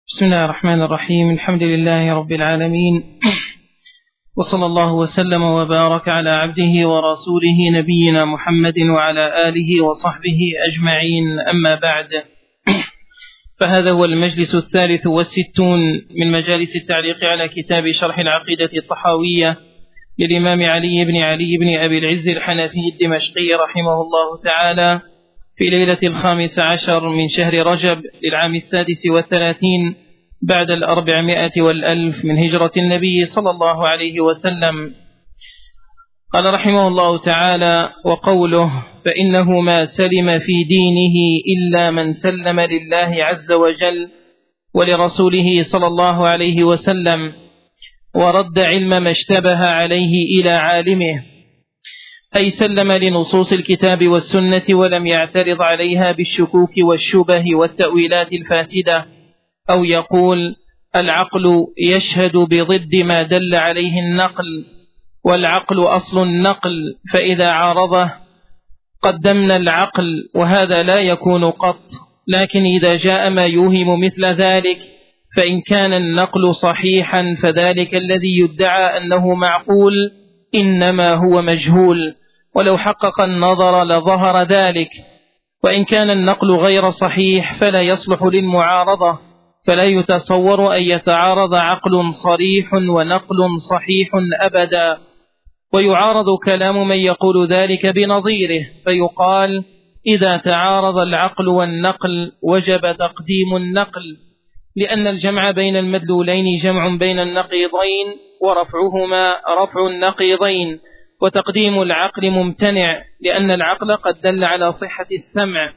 بسم الله الرحمن الرحيم. الحمد لله رب العالمين، وصلى الله وسلم وبارك على عبده ورسوله نبينا محمد وعلى آله وصحبه أجمعين، أما بعد، فهذا هو المجلس 63 من مجالس التعليق على كتاب شرح العقيدة الطحاوية للإمام علي بن أبي العز الحنفي الدمشقي رحمه الله تعالى، في ليلة 15 من شهر رجب للعام 36 بعد 400 والألف من هجرة النبي صلى الله عليه وسلم. قال رحمه الله تعالى: وقوله: فإنه ما سلم في دينه إلا من سلم لله عز وجل ولرسوله صلى الله عليه وسلم، ورد علم ما اشتبه عليه إلى عالمه، أي سلم لنصوص الكتاب والسنة ولم يعترض عليها بالشكوك والشبه والتأويلات الفاسدة، أو يقول: العقل يشهد بضد ما دل عليه النقل، والعقل أصل النقل، فإذا عارضه قدمنا العقل، وهذا لا يكون قط. لكن إذا جاء ما يوهم مثل ذلك، فإن كان النقل صحيحا فذلك الذي يدعى أنه معقول إنما هو مجهول، ولو حقق النظر لظهر ذلك. وإن كان النقل غير صحيح فلا يصلح للمعارضة، فلا يتصور أن يتعارض عقل صريح ونقل صحيح أبدا، ويعارض كلام من يقول ذلك بنظيره، فيقال: إذا تعارض العقل والنقل وجب تقديم النقل، لأن الجمع بين المدلولين جمع بين النقيضين، ورفعهما رفع النقيضين، وتقديم العقل ممتنع، لأن العقل قد دل على صحة السمع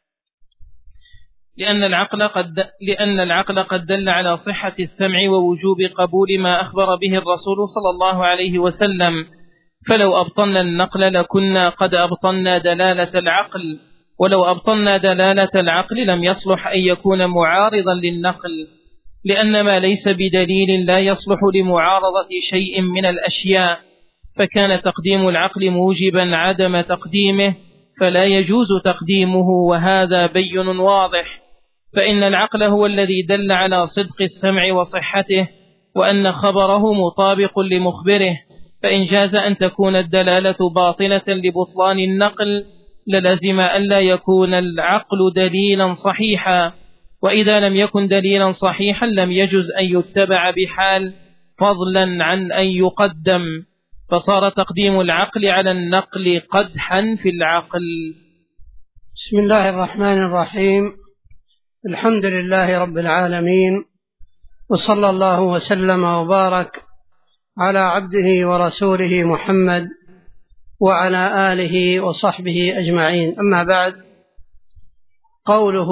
على صحة السمع ووجوب قبول ما أخبر به الرسول صلى الله عليه وسلم، فلو أبطلنا النقل لكنا قد أبطلنا دلالة العقل، ولو أبطلنا دلالة العقل لم يصلح أن يكون معارضا للنقل، لأن ما ليس بدليل لا يصلح لمعارضة شيء من الأشياء، فكان تقديم العقل موجبا عدم تقديمه، فلا يجوز تقديمه، وهذا بين واضح. فإن العقل هو الذي دل على صدق السمع وصحته، وأن خبره مطابق لمخبره، فإن جاز أن تكون الدلالة باطلة لبطلان النقل للزم ألا يكون العقل دليلا صحيحا، وإذا لم يكن دليلا صحيحا لم يجز أن يتبع بحال، فضلا عن أن يقدم، فصار تقديم العقل على النقل قدحا في العقل. بسم الله الرحمن الرحيم. الحمد لله رب العالمين، وصلى الله وسلم وبارك على عبده ورسوله محمد وعلى آله وصحبه أجمعين، أما بعد. قوله: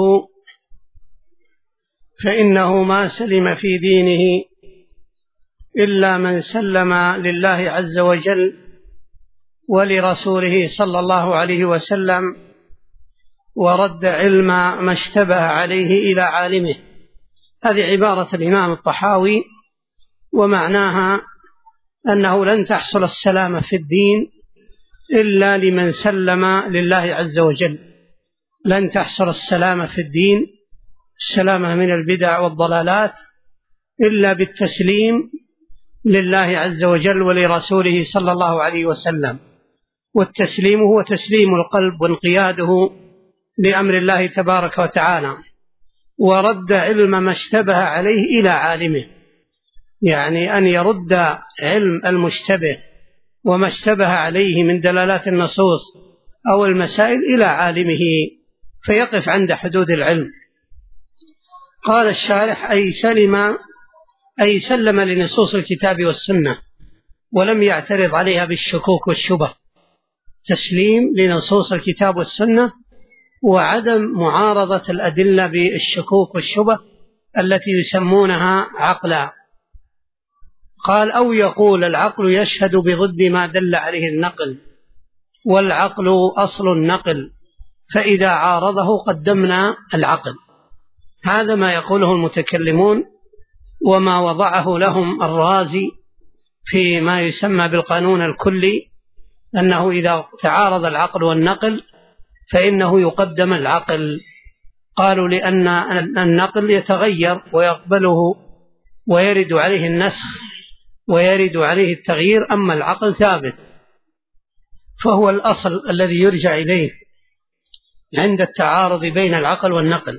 فإنه ما سلم في دينه إلا من سلم لله عز وجل ولرسوله صلى الله عليه وسلم، ورد علم ما اشتبه عليه إلى عالمه. هذه عبارة الإمام الطحاوي، ومعناها أنه لن تحصل السلامة في الدين إلا لمن سلم لله عز وجل، لن تحصل السلامة في الدين، السلامة من البدع والضلالات، إلا بالتسليم لله عز وجل ولرسوله صلى الله عليه وسلم. والتسليم هو تسليم القلب وانقياده لأمر الله تبارك وتعالى، ورد علم ما اشتبه عليه إلى عالمه، يعني أن يرد علم المشتبه وما اشتبه عليه من دلالات النصوص أو المسائل إلى عالمه، فيقف عند حدود العلم. قال الشارح: أي سلم لنصوص الكتاب والسنة ولم يعترض عليها بالشكوك والشبه، تسليم لنصوص الكتاب والسنة وعدم معارضة الأدلة بالشكوك والشبه التي يسمونها عقلا. قال: أو يقول: العقل يشهد بضد ما دل عليه النقل، والعقل أصل النقل، فإذا عارضه قدمنا العقل. هذا ما يقوله المتكلمون، وما وضعه لهم الرازي فيما يسمى بالقانون الكلي، أنه إذا تعارض العقل والنقل فإنه يقدم العقل. قالوا لأن النقل يتغير ويقبله ويرد عليه النسخ ويرد عليه التغيير، أما العقل ثابت، فهو الأصل الذي يرجع إليه عند التعارض بين العقل والنقل.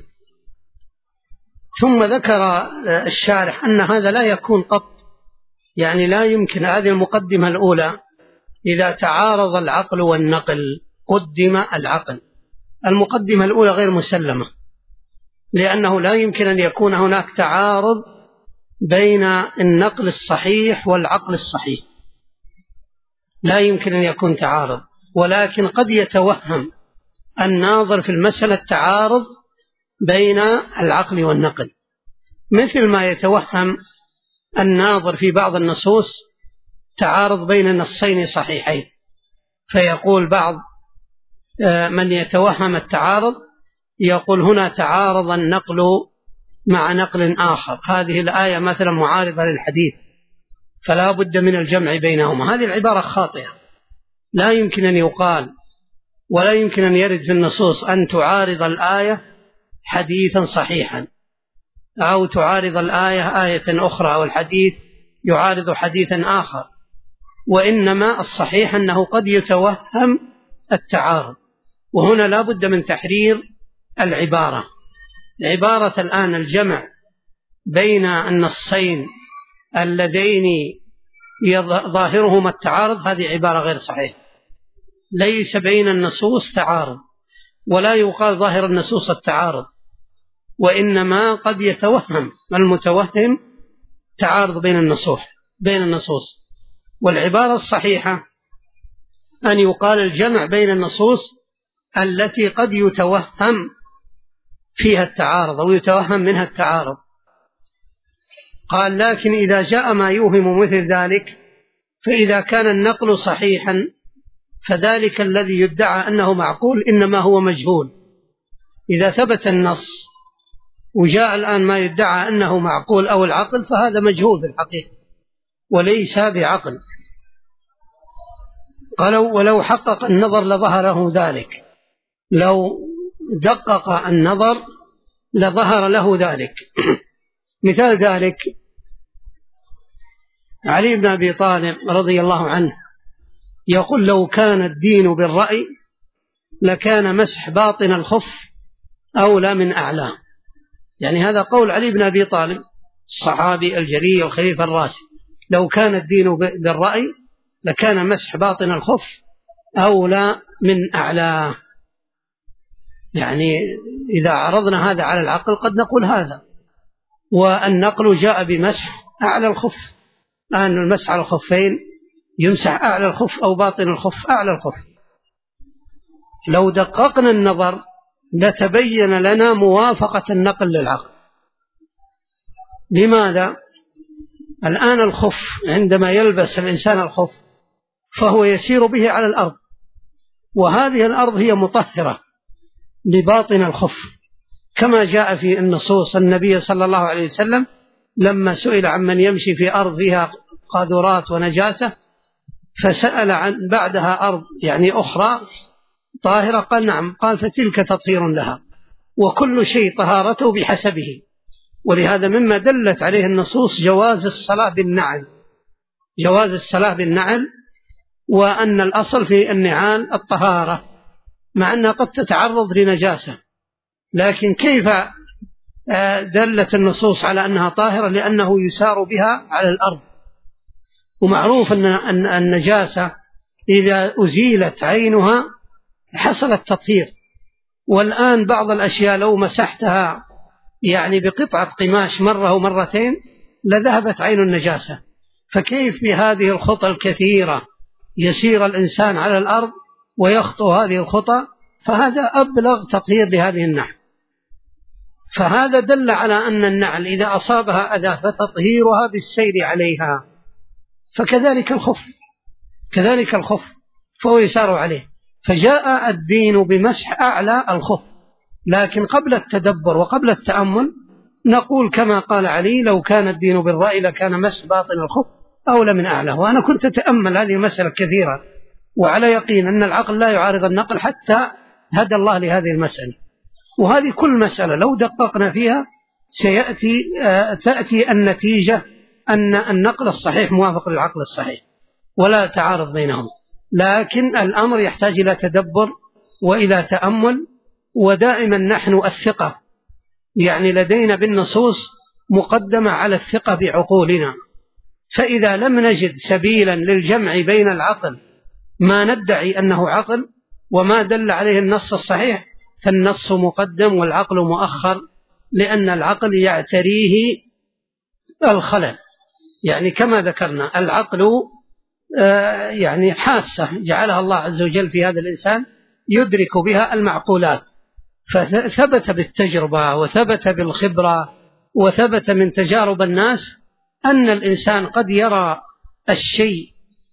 ثم ذكر الشارح أن هذا لا يكون قط، يعني لا يمكن. هذه المقدمة الأولى، إذا تعارض العقل والنقل قدم العقل. المقدمة الأولى غير مسلمة، لأنه لا يمكن أن يكون هناك تعارض بين النقل الصحيح والعقل الصحيح، لا يمكن أن يكون تعارض. ولكن قد يتوهم الناظر في المسألة التعارض بين العقل والنقل، مثل ما يتوهم الناظر في بعض النصوص تعارض بين النصين صحيحين، فيقول بعض من يتوهم التعارض يقول هنا تعارض النقل مع نقل آخر، هذه الآية مثلا معارضة للحديث فلا بد من الجمع بينهما. هذه العبارة خاطئة، لا يمكن أن يقال ولا يمكن أن يرد في النصوص أن تعارض الآية حديثا صحيحا، أو تعارض الآية آية أخرى، أو الحديث يعارض حديثا آخر. وإنما الصحيح أنه قد يتوهم التعارض، وهنا لا بد من تحرير العبارة. عبارة الآن الجمع بين النصين اللذين ظاهرهما التعارض، هذه عبارة غير صحيحة. ليس بين النصوص تعارض، ولا يقال ظاهر النصوص التعارض، وإنما قد يتوهم المتوهم تعارض بين النصوص. والعبارة الصحيحة أن يقال الجمع بين النصوص التي قد يتوهم فيها التعارض أو يتوهم منها التعارض. قال لكن إذا جاء ما يوهم مثل ذلك، فإذا كان النقل صحيحا فذلك الذي يدعى أنه معقول إنما هو مجهول. إذا ثبت النص وجاء الآن ما يدعى أنه معقول أو العقل، فهذا مجهول في الحقيقة وليس بعقل. قالوا ولو حقق النظر لظهر له ذلك، لو دقق النظر لظهر له ذلك. مثال ذلك علي بن أبي طالب رضي الله عنه يقول لو كان الدين بالرأي لكان مسح باطن الخف أولى من أعلاه. يعني هذا قول علي بن أبي طالب الصحابي الجليل الخليفة الراشد، لو كان الدين بالرأي لكان مسح باطن الخف أولى من أعلاه. يعني إذا عرضنا هذا على العقل قد نقول هذا، والنقل جاء بمسح أعلى الخف، أن المسح على الخفين يمسح أعلى الخف أو باطن الخف أعلى الخف. لو دققنا النظر لتبين لنا موافقة النقل للعقل. لماذا؟ الآن الخف عندما يلبس الإنسان الخف فهو يسير به على الأرض، وهذه الأرض هي مطهرة لباطن الخف، كما جاء في النصوص. النبي صلى الله عليه وسلم لما سئل عن من يمشي في أرض فيها قاذورات ونجاسة فسأل عن بعدها أرض يعني أخرى طاهرة، قال نعم، قال فتلك تطهير لها، وكل شيء طهارته بحسبه. ولهذا مما دلت عليه النصوص جواز الصلاة بالنعل، جواز الصلاة بالنعل، وأن الأصل في النعال الطهارة، مع أنها قد تتعرض لنجاسة. لكن كيف دلت النصوص على أنها طاهرة؟ لأنه يسار بها على الأرض، ومعروف أن النجاسة إذا أزيلت عينها حصل التطهير. والآن بعض الأشياء لو مسحتها يعني بقطعة قماش مرة ومرتين لذهبت عين النجاسة، فكيف بهذه الخطى الكثيرة يسير الإنسان على الأرض ويخطو هذه الخطى؟ فهذا أبلغ تطهير لهذه النعل. فهذا دل على أن النعل إذا أصابها أذى فتطهيرها بالسير عليها، فكذلك الخف، كذلك الخف فهو يسار عليه. فجاء الدين بمسح أعلى الخف، لكن قبل التدبر وقبل التأمل نقول كما قال علي لو كان الدين بالرأي لكان مسح باطن الخف أولى من أعلى. وأنا كنت أتأمل هذه المسألة كثيرا، وعلى يقين أن العقل لا يعارض النقل حتى هدى الله لهذه المسألة. وهذه كل مسألة لو دققنا فيها تأتي النتيجة أن النقل الصحيح موافق للعقل الصحيح ولا تعارض بينهم، لكن الأمر يحتاج إلى تدبر وإلى تأمل. ودائما نحن الثقة يعني لدينا بالنصوص مقدمة على الثقة بعقولنا، فإذا لم نجد سبيلا للجمع بين العقل ما ندعي أنه عقل وما دل عليه النص الصحيح فالنص مقدم والعقل مؤخر، لأن العقل يعتريه الخلل. يعني كما ذكرنا العقل يعني حاسة جعلها الله عز وجل في هذا الإنسان يدرك بها المعقولات، فثبت بالتجربة وثبت بالخبرة وثبت من تجارب الناس أن الإنسان قد يرى الشيء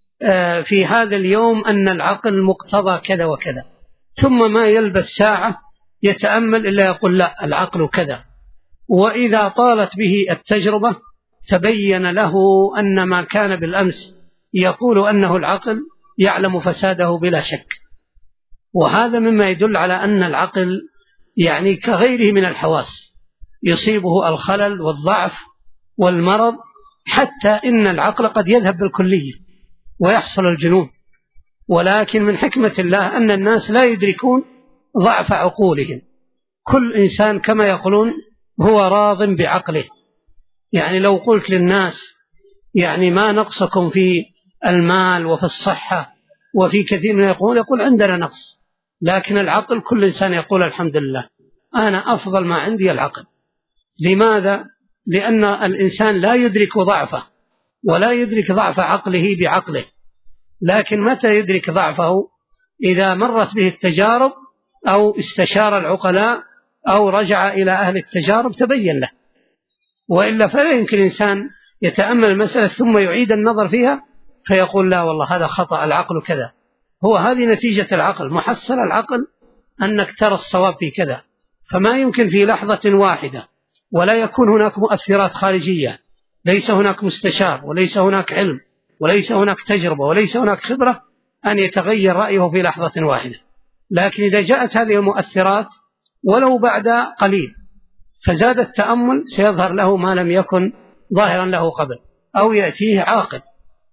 في هذا اليوم أن العقل مقتضى كذا وكذا، ثم ما يلبث ساعة يتأمل إلا يقول لا العقل كذا، وإذا طالت به التجربة تبين له أن ما كان بالأمس يقول أنه العقل يعلم فساده بلا شك. وهذا مما يدل على أن العقل يعني كغيره من الحواس يصيبه الخلل والضعف والمرض، حتى إن العقل قد يذهب بالكلية ويحصل الجنون. ولكن من حكمة الله أن الناس لا يدركون ضعف عقولهم، كل إنسان كما يقولون هو راض بعقله. يعني لو قلت للناس يعني ما نقصكم في المال وفي الصحة وفي كثير من يقول عندنا نقص، لكن العقل كل إنسان يقول الحمد لله أنا أفضل ما عندي العقل. لماذا؟ لأن الإنسان لا يدرك ضعفه ولا يدرك ضعف عقله بعقله، لكن متى يدرك ضعفه؟ إذا مرت به التجارب أو استشار العقلاء أو رجع إلى أهل التجارب تبين له، وإلا فلا يمكن إنسان يتأمل المسألة ثم يعيد النظر فيها فيقول لا والله هذا خطأ العقل كذا. هو هذه نتيجة العقل، محصل العقل أنك ترى الصواب في كذا، فما يمكن في لحظة واحدة ولا يكون هناك مؤثرات خارجية، ليس هناك مستشار وليس هناك علم وليس هناك تجربة وليس هناك خبرة أن يتغير رأيه في لحظة واحدة. لكن إذا جاءت هذه المؤثرات ولو بعد قليل فزاد التأمل سيظهر له ما لم يكن ظاهرا له قبل أو يأتيه عاقل.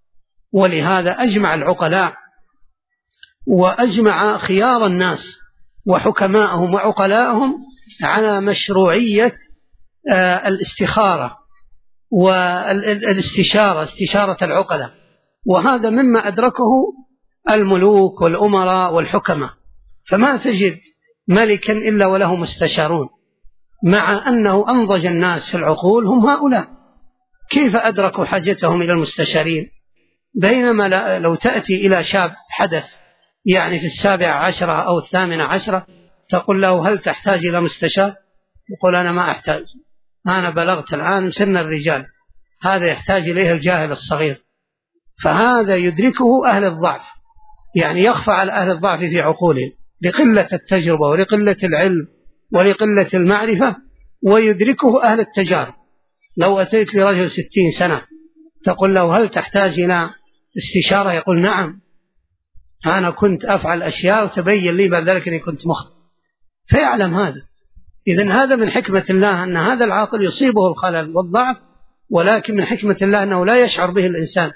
ولهذا أجمع العقلاء وأجمع خيار الناس وحكماءهم وعقلاءهم على مشروعية الاستخارة والاستشارة، استشارة العقلاء، وهذا مما أدركه الملوك والأمراء والحكماء. فما تجد ملكا إلا وله مستشارون، مع أنه أنضج الناس في العقول هم هؤلاء، كيف أدركوا حاجتهم إلى المستشارين؟ بينما لو تأتي إلى شاب حدث يعني في 17 أو 18 تقول له هل تحتاج إلى مستشار؟ يقول أنا ما أحتاج، أنا بلغت الآن سن الرجال، هذا يحتاج إليه الجاهل الصغير. فهذا يدركه أهل الضعف، يعني يخفى على أهل الضعف في عقولهم لقلة التجربة ولقلة العلم ولقلة المعرفة، ويدركه أهل التجارب. لو أتيت لرجل 60 سنة تقول له هل تحتاج إلى استشارة؟ يقول نعم، أنا كنت أفعل أشياء وتبين لي بعد ذلك أني كنت مخطئ، فيعلم هذا. إذن هذا من حكمة الله أن هذا العاقل يصيبه الخلل والضعف، ولكن من حكمة الله أنه لا يشعر به الإنسان،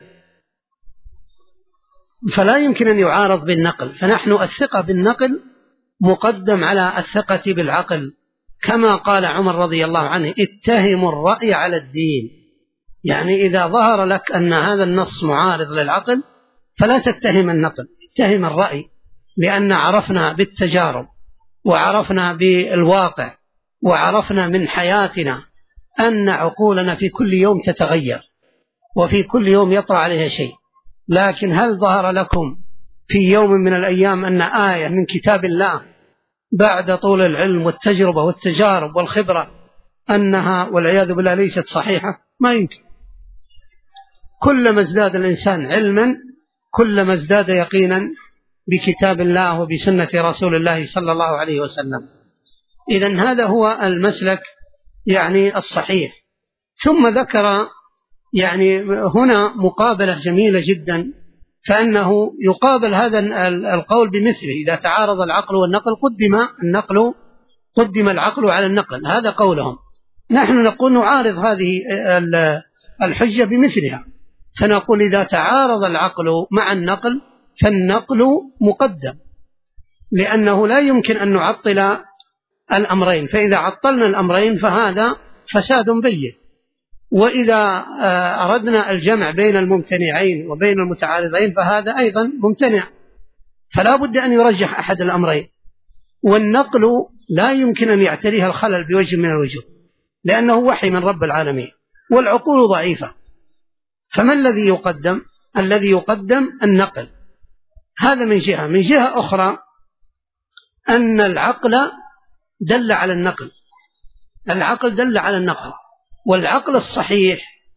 فلا يمكن أن يعارض بالنقل. فنحن الثقة بالنقل مقدم على الثقة بالعقل، كما قال عمر رضي الله عنه اتهم الرأي على الدين. يعني إذا ظهر لك أن هذا النص معارض للعقل فلا تتهم النقل، اتهم الرأي، لأن عرفنا بالتجارب وعرفنا بالواقع وعرفنا من حياتنا أن عقولنا في كل يوم تتغير وفي كل يوم يطرأ عليها شيء. لكن هل ظهر لكم في يوم من الأيام أن آية من كتاب الله بعد طول العلم والتجربة والتجارب والخبرة أنها والعياذ بالله ليست صحيحة؟ ما يمكن. كلما ازداد الإنسان علما كلما ازداد يقينا بكتاب الله وبسنة رسول الله صلى الله عليه وسلم. إذن هذا هو المسلك يعني الصحيح. ثم ذكر يعني هنا مقابلة جميلة جدا، فأنه يقابل هذا القول بمثله. إذا تعارض العقل والنقل قدم النقل قدم العقل على النقل، هذا قولهم. نحن نقول نعارض هذه الحجة بمثلها، فنقول إذا تعارض العقل مع النقل فالنقل مقدم، لأنه لا يمكن أن نعطل الأمرين، فإذا عطلنا الأمرين فهذا فساد بين. وإذا أردنا الجمع بين الممتنعين وبين المتعارضين فهذا أيضا ممتنع، فلا بد أن يرجح أحد الأمرين. والنقل لا يمكن أن يعتريها الخلل بوجه من الوجوه، لأنه وحي من رب العالمين، والعقول ضعيفة. فما الذي يقدم؟ الذي يقدم النقل، هذا من جهة. من جهة أخرى أن العقل دل على النقل، العقل دل على النقل، والعقل الصحيح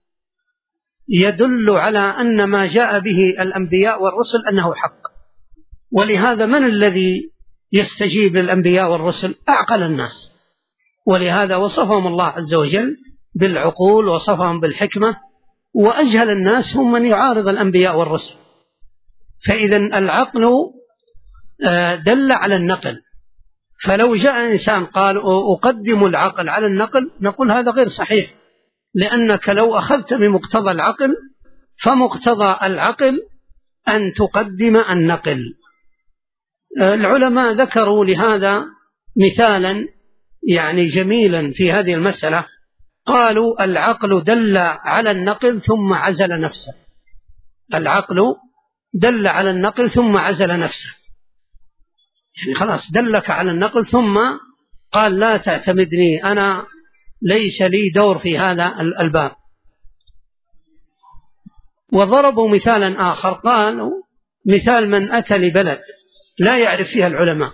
يدل على أن ما جاء به الأنبياء والرسل أنه حق. ولهذا من الذي يستجيب للأنبياء والرسل؟ أعقل الناس، ولهذا وصفهم الله عز وجل بالعقول، وصفهم بالحكمة. وأجهل الناس هم من يعارض الأنبياء والرسل. فإذا العقل دل على النقل، فلو جاء إنسان قال أقدم العقل على النقل نقول هذا غير صحيح، لأنك لو أخذت بمقتضى العقل فمقتضى العقل أن تقدم النقل. العلماء ذكروا لهذا مثالا يعني جميلا في هذه المسألة، قالوا العقل دل على النقل ثم عزل نفسه، العقل دل على النقل ثم عزل نفسه، يعني خلاص دلك على النقل ثم قال لا تعتمدني، أنا ليس لي دور في هذا الباب. وضربوا مثالا آخر، قالوا مثال من أتى لبلد لا يعرف فيها العلماء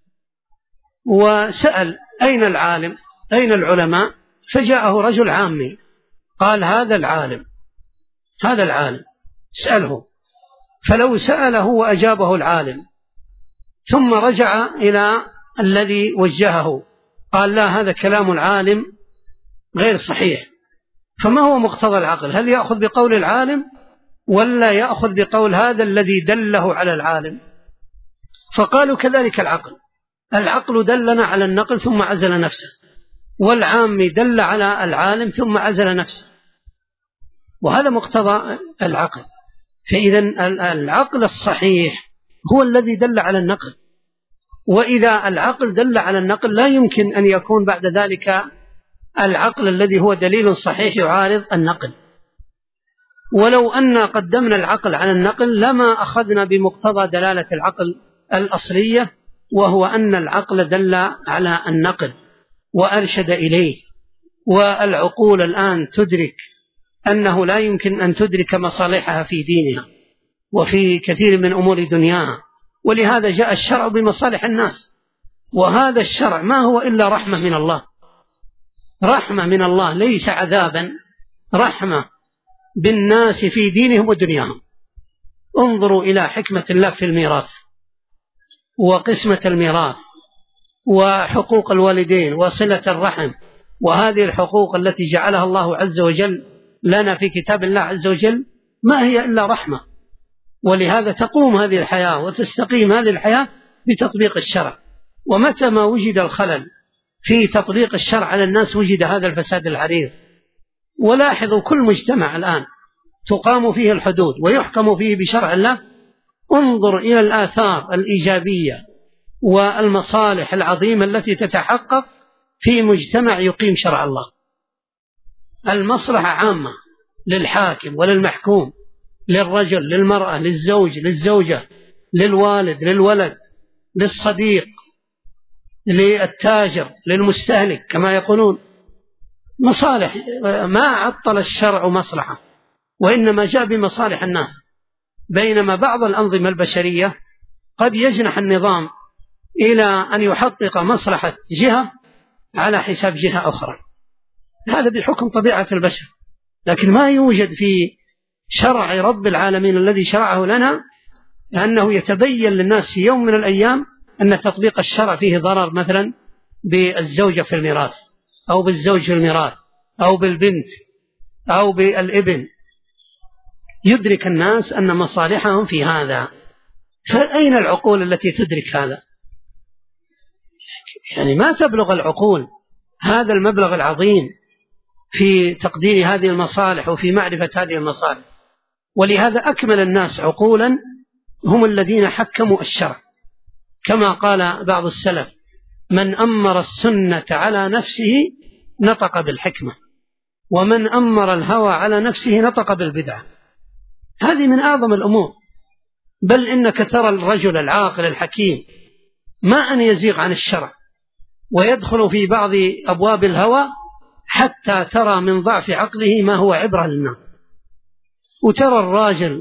وسأل أين العالم أين العلماء، فجاءه رجل عامي قال هذا العالم هذا العالم اسأله، فلو سأله وأجابه العالم ثم رجع إلى الذي وجهه قال لا هذا كلام العالم غير صحيح، فما هو مقتضى العقل؟ هل يأخذ بقول العالم ولا يأخذ بقول هذا الذي دله على العالم؟ فقالوا كذلك العقل دلنا على النقل ثم عزل نفسه، والعام دل على العالم ثم عزل نفسه، وهذا مقتضى العقل. فإذا العقل الصحيح هو الذي دل على النقل، وإذا العقل دل على النقل لا يمكن أن يكون بعد ذلك العقل الذي هو دليل صحيح يعارض النقل. ولو أن قدمنا العقل على النقل لما أخذنا بمقتضى دلالة العقل الأصلية، وهو أن العقل دل على النقل وأرشد إليه. والعقول الآن تدرك أنه لا يمكن أن تدرك مصالحها في دينها وفي كثير من أمور دنياها، ولهذا جاء الشرع بمصالح الناس، وهذا الشرع ما هو إلا رحمة من الله، رحمة من الله ليس عذابا، رحمة بالناس في دينهم ودنياهم. انظروا إلى حكمة الله في الميراث وقسمة الميراث وحقوق الوالدين وصلة الرحم، وهذه الحقوق التي جعلها الله عز وجل لنا في كتاب الله عز وجل ما هي إلا رحمة. ولهذا تقوم هذه الحياة وتستقيم هذه الحياة بتطبيق الشرع. ومتى ما وجد الخلل في تطبيق الشرع على الناس وجد هذا الفساد العريض. ولاحظوا كل مجتمع الآن تقام فيه الحدود ويحكم فيه بشرع الله، انظر إلى الآثار الإيجابية والمصالح العظيمة التي تتحقق في مجتمع يقيم شرع الله. المصلحة عامة للحاكم وللمحكوم، للرجل للمرأة للزوج للزوجة للوالد للولد للصديق للتاجر للمستهلك كما يقولون، مصالح. ما عطل الشرع مصلحة، وإنما جاء بمصالح الناس. بينما بعض الأنظمة البشرية قد يجنح النظام إلى أن يحقق مصلحة جهة على حساب جهة أخرى، هذا بحكم طبيعة البشر. لكن ما يوجد في شرع رب العالمين الذي شرعه لنا أنه يتبين للناس في يوم من الأيام أن تطبيق الشرع فيه ضرر، مثلا بالزوجة في الميراث أو بالزوج في الميراث أو بالبنت أو بالابن. يدرك الناس أن مصالحهم في هذا، فأين العقول التي تدرك هذا؟ يعني ما تبلغ العقول هذا المبلغ العظيم في تقدير هذه المصالح وفي معرفة هذه المصالح. ولهذا أكمل الناس عقولا هم الذين حكموا الشرع، كما قال بعض السلف: من أمر السنة على نفسه نطق بالحكمة، ومن أمر الهوى على نفسه نطق بالبدعة. هذه من أعظم الأمور. بل إنك ترى الرجل العاقل الحكيم ما أن يزيغ عن الشرع ويدخل في بعض أبواب الهوى حتى ترى من ضعف عقله ما هو عبرة للناس. وترى الراجل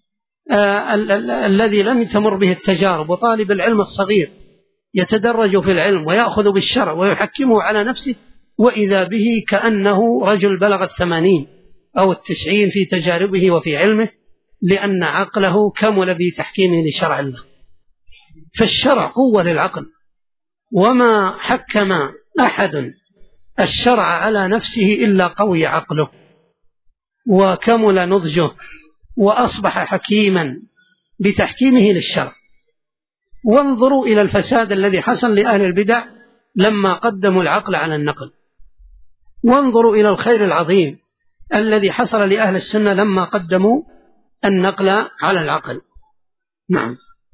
الذي لم تمر به التجارب وطالب العلم الصغير يتدرج في العلم ويأخذ بالشرع ويحكمه على نفسه، وإذا به كأنه رجل بلغ 80 أو 90 في تجاربه وفي علمه، لأن عقله كمل بتحكيمه لشرع الله. فالشرع قوة للعقل، وما حكم أحد الشرع على نفسه إلا قوي عقله وكمل نضجه وأصبح حكيما بتحكيمه للشرع. وانظروا إلى الفساد الذي حصل لأهل البدع لما قدموا العقل على النقل، وانظروا إلى الخير العظيم الذي حصل لأهل السنة لما قدموا النقل على العقل. نعم.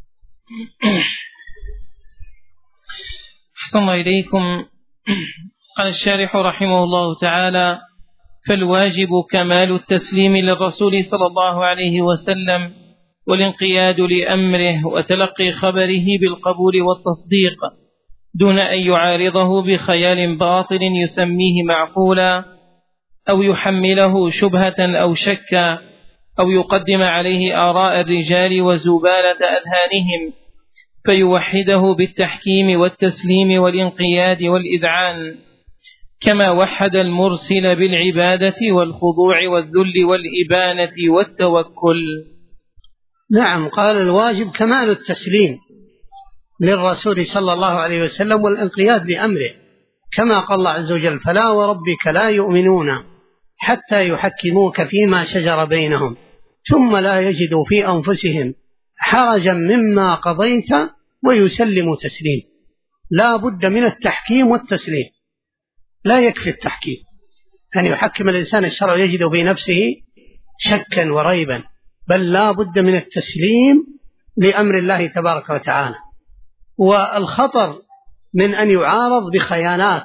أحسن الله إليكم. قال الشارح رحمه الله تعالى: فالواجب كمال التسليم للرسول صلى الله عليه وسلم والانقياد لأمره وتلقي خبره بالقبول والتصديق دون أن يعارضه بخيال باطل يسميه معقولا أو يحمله شبهة أو شكا أو يقدم عليه آراء الرجال وزبالة أذهانهم فيوحده بالتحكيم والتسليم والانقياد والإذعان، كما وحد المرسل بالعبادة والخضوع والذل والإبانة والتوكل. نعم. قال: الواجب كمال التسليم للرسول صلى الله عليه وسلم والانقياد بأمره، كما قال الله عز وجل: فلا وربك لا يؤمنون حتى يحكموك فيما شجر بينهم ثم لا يجدوا في أنفسهم حرجا مما قضيت ويسلموا تسليم. لا بد من التحكيم والتسليم، لا يكفي التحكيم أن يحكم الإنسان الشرع يجد في نفسه شكا وريبا، بل لا بد من التسليم لأمر الله تبارك وتعالى. والخطر من أن يعارض بخيانات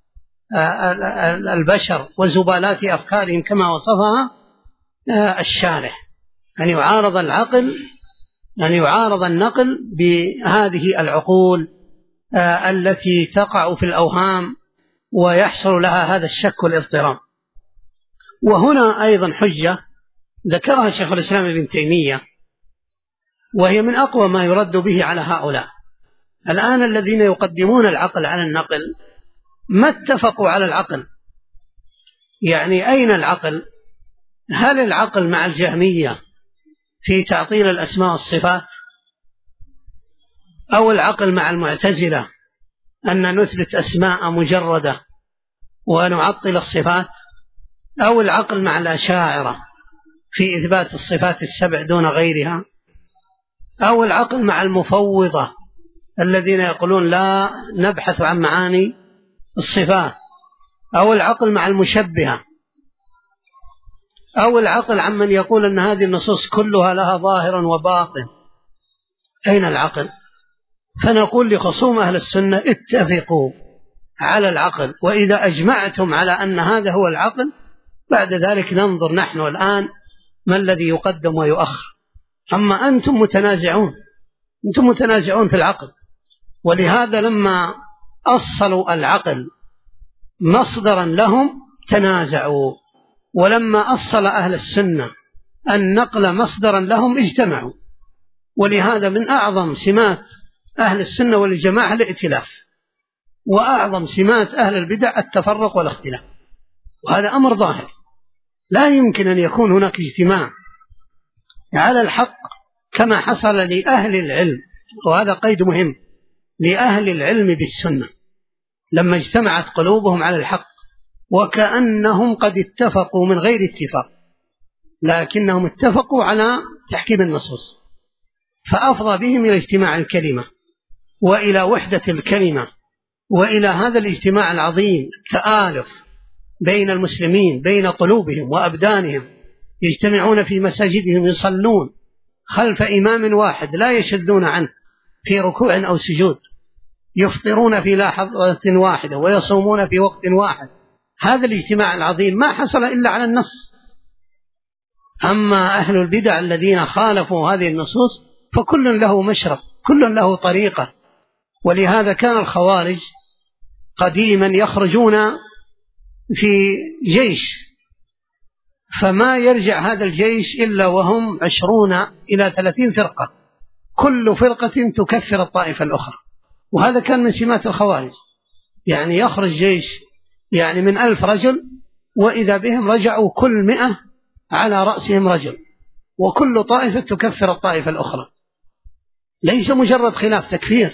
البشر وزبالات أفكارهم كما وصفها الشارح، أن يعارض العقل، أن يعارض النقل بهذه العقول التي تقع في الأوهام ويحصل لها هذا الشك والاضطراب. وهنا أيضا حجة ذكرها شيخ الإسلام ابن تيمية، وهي من أقوى ما يرد به على هؤلاء الآن الذين يقدمون العقل على النقل. ما اتفقوا على العقل، يعني أين العقل؟ هل العقل مع الجهمية في تعطيل الأسماء والصفات، أو العقل مع المعتزلة أن نثبت أسماء مجردة ونعطل الصفات، أو العقل مع الأشاعرة في إثبات الصفات السبع دون غيرها، أو العقل مع المفوضة الذين يقولون لا نبحث عن معاني الصفات، أو العقل مع المشبهة، أو العقل عمن يقول أن هذه النصوص كلها لها ظاهر وباطن. أين العقل؟ فنقول لخصوم أهل السنة: اتفقوا على العقل، وإذا أجمعتم على أن هذا هو العقل بعد ذلك ننظر نحن الآن ما الذي يقدم ويؤخر. أما أنتم متنازعون في العقل، ولهذا لما أصلوا العقل مصدرا لهم تنازعوا، ولما أصل أهل السنة النقل مصدرا لهم اجتمعوا. ولهذا من أعظم سمات أهل السنة والجماعة الائتلاف، وأعظم سمات أهل البدع التفرق والاختلاف، وهذا أمر ظاهر. لا يمكن أن يكون هناك اجتماع على الحق كما حصل لأهل العلم، وهذا قيد مهم، لأهل العلم بالسنة لما اجتمعت قلوبهم على الحق، وكأنهم قد اتفقوا من غير اتفاق، لكنهم اتفقوا على تحكيم النصوص، فأفضى بهم إلى اجتماع الكلمة وإلى وحدة الكلمة وإلى هذا الاجتماع العظيم، التآلف بين المسلمين، بين قلوبهم وأبدانهم، يجتمعون في مساجدهم، يصلون خلف إمام واحد لا يشذون عنه في ركوع أو سجود، يفطرون في لحظة واحدة ويصومون في وقت واحد. هذا الاجتماع العظيم ما حصل إلا على النص. أما أهل البدع الذين خالفوا هذه النصوص فكل له مشرب، كل له طريقة. ولهذا كان الخوارج قديما يخرجون في جيش، فما يرجع هذا الجيش إلا وهم 20 إلى 30 فرقة، كل فرقة تكفر الطائفة الأخرى. وهذا كان من سمات الخوارج، يعني يخرج جيش يعني من 1000 رجل، وإذا بهم رجعوا كل 100 على رأسهم رجل، وكل طائفة تكفر الطائفة الأخرى، ليس مجرد خلاف تكفير.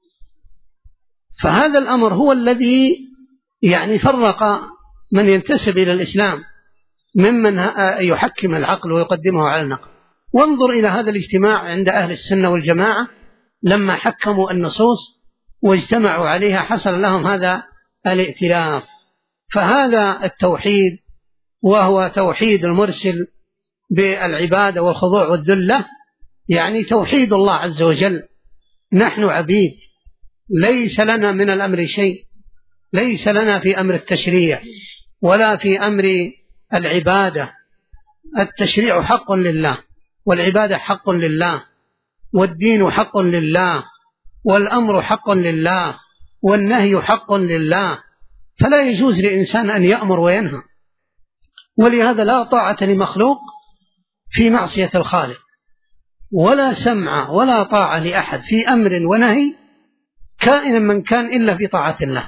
فهذا الأمر هو الذي يعني فرق من ينتسب إلى الإسلام ممن يحكم العقل ويقدمه على النقل. وانظر إلى هذا الاجتماع عند أهل السنة والجماعة لما حكموا النصوص واجتمعوا عليها حصل لهم هذا الائتلاف. فهذا التوحيد، وهو توحيد المرسل بالعبادة والخضوع والذلة، يعني توحيد الله عز وجل. نحن عبيد، ليس لنا من الأمر شيء، ليس لنا في أمر التشريع ولا في أمر العبادة. التشريع حق لله، والعبادة حق لله، والدين حق لله، والأمر حق لله، والنهي حق لله، فلا يجوز لإنسان أن يأمر وينهى. ولهذا لا طاعة لمخلوق في معصية الخالق، ولا سمع ولا طاعة لأحد في أمر ونهي كائنا من كان إلا في طاعة الله.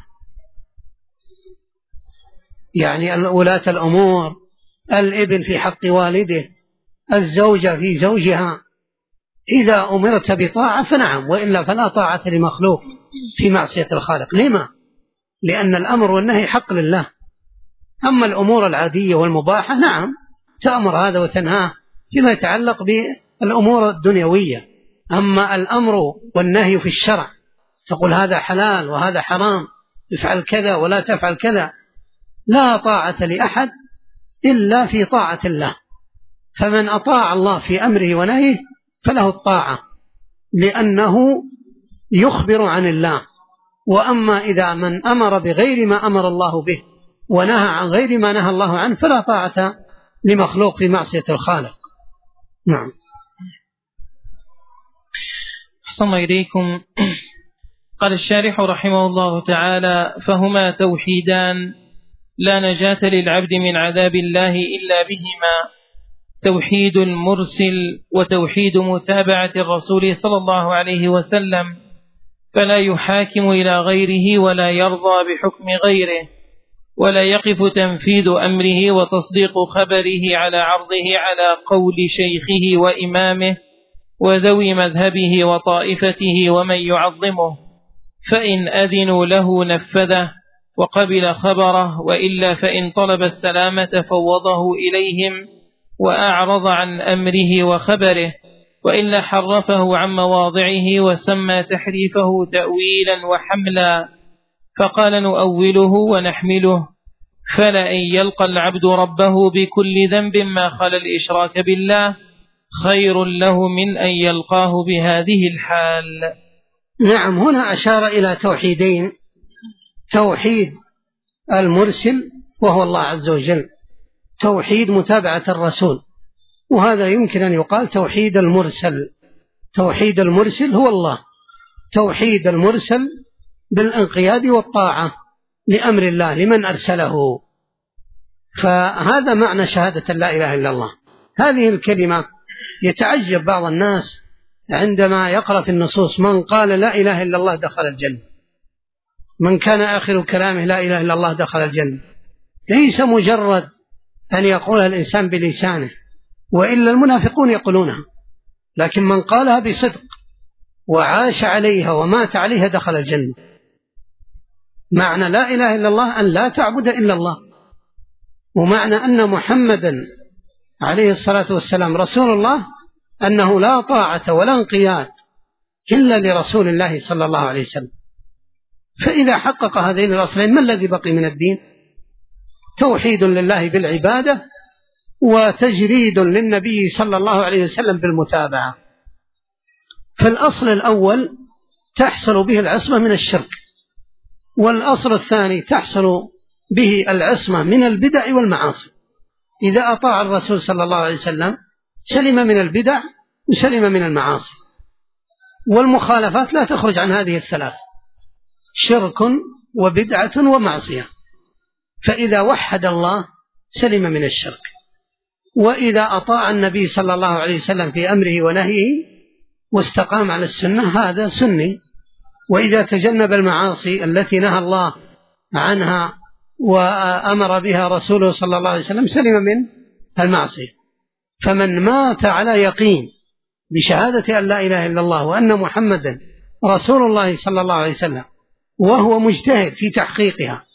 يعني ولاة الأمور، الابن في حق والده، الزوجة في زوجها، إذا أمرت بطاعة فنعم، وإلا فلا طاعة لمخلوق في معصية الخالق. لما؟ لأن الأمر والنهي حق لله. أما الأمور العادية والمباحة نعم تأمر هذا وتنهاه فيما يتعلق بالأمور الدنيوية. أما الأمر والنهي في الشرع تقول هذا حلال وهذا حرام، افعل كذا ولا تفعل كذا، لا طاعة لأحد إلا في طاعة الله. فمن أطاع الله في أمره ونهيه فله الطاعة، لأنه يخبر عن الله. وأما إذا من أمر بغير ما أمر الله به ونهى عن غير ما نهى الله عنه فلا طاعة لمخلوق في معصية الخالق. نعم. أحسن إليكم. قال الشارح رحمه الله تعالى: فهما توحيدان لا نجاة للعبد من عذاب الله إلا بهما، توحيد المرسل وتوحيد متابعة الرسول صلى الله عليه وسلم، فلا يحاكم إلى غيره ولا يرضى بحكم غيره، ولا يقف تنفيذ أمره وتصديق خبره على عرضه على قول شيخه وإمامه وذوي مذهبه وطائفته ومن يعظمه، فإن أذنوا له نفذه وقبل خبره، وإلا فإن طلب السلامة فوضه إليهم وأعرض عن أمره وخبره، وإلا حرفه عن مواضعه وسمى تحريفه تأويلا وحملا، فقال نؤوله ونحمله. فلئن يلقى العبد ربه بكل ذنب ما خلا الإشراك بالله خير له من أن يلقاه بهذه الحال. نعم. هنا أشار إلى توحيدين: توحيد المرسل وهو الله عز وجل، توحيد متابعة الرسول، وهذا يمكن أن يقال توحيد المرسل. توحيد المرسل هو الله، توحيد المرسل بالانقياد والطاعة لأمر الله لمن أرسله. فهذا معنى شهادة لا إله إلا الله. هذه الكلمة يتعجب بعض الناس عندما يقرأ في النصوص: من قال لا إله إلا الله دخل الجنة، من كان آخر كلامه لا إله إلا الله دخل الجنة. ليس مجرد أن يقولها الإنسان بلسانه، وإلا المنافقون يقولونها، لكن من قالها بصدق وعاش عليها ومات عليها دخل الجنة. معنى لا إله إلا الله أن لا تعبد إلا الله، ومعنى أن محمدا عليه الصلاة والسلام رسول الله أنه لا طاعة ولا انقياد إلا لرسول الله صلى الله عليه وسلم. فإذا حقق هذين الأصلين ما الذي بقي من الدين؟ توحيد لله بالعبادة وتجريد للنبي صلى الله عليه وسلم بالمتابعة. فالأصل الأول تحصل به العصمة من الشرك، والأصل الثاني تحصل به العصمة من البدع والمعاصي. إذا أطاع الرسول صلى الله عليه وسلم سلم من البدع وسلم من المعاصي، والمخالفات لا تخرج عن هذه الثلاث: شرك وبدعة ومعصية. فإذا وحد الله سلم من الشرك، وإذا أطاع النبي صلى الله عليه وسلم في أمره ونهيه واستقام على السنة هذا سني، وإذا تجنب المعاصي التي نهى الله عنها وأمر بها رسوله صلى الله عليه وسلم سلم من المعصية. فمن مات على يقين بشهادة أن لا إله إلا الله وأن محمدا رسول الله صلى الله عليه وسلم وهو مجتهد في تحقيقها،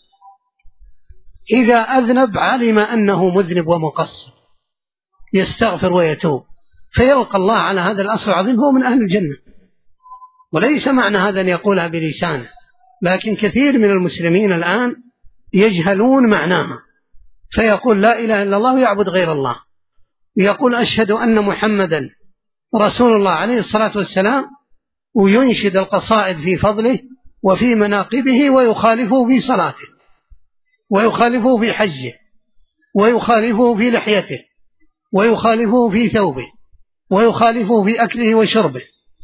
إذا أذنب علم أنه مذنب ومقصر يستغفر ويتوب فيلقى الله على هذا الأصل العظيم، هو من أهل الجنة. وليس معنى هذا أن يقولها بلسانه، لكن كثير من المسلمين الآن يجهلون معناها، فيقول لا إله إلا الله ويعبد غير الله، يقول أشهد أن محمدا رسول الله عليه الصلاة والسلام، وينشد القصائد في فضله وفي مناقبه، ويخالفه في صلاته، ويخالفه في حجه، ويخالفه في لحيته، ويخالفه في ثوبه، ويخالفه في أكله وشربه.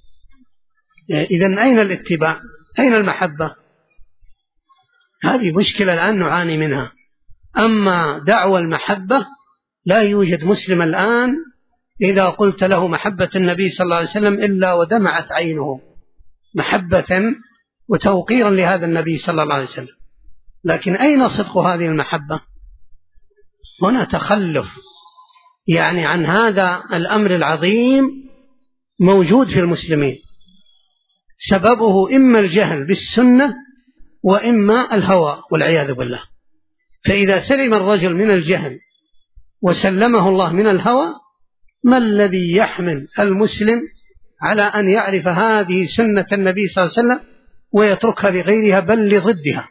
إذن أين الاتباع؟ أين المحبة؟ هذه مشكلة الآن نعاني منها. أما دعوى المحبة لا يوجد مسلم الآن إذا قلت له محبة النبي صلى الله عليه وسلم إلا ودمعت عينه محبة وتوقيرا لهذا النبي صلى الله عليه وسلم. لكن أين صدق هذه المحبة؟ هنا تخلف يعني عن هذا الأمر العظيم موجود في المسلمين، سببه إما الجهل بالسنة وإما الهوى والعياذ بالله. فإذا سلم الرجل من الجهل وسلمه الله من الهوى، ما الذي يحمل المسلم على أن يعرف هذه سنة النبي صلى الله عليه وسلم ويتركها لغيرها بل لضدها؟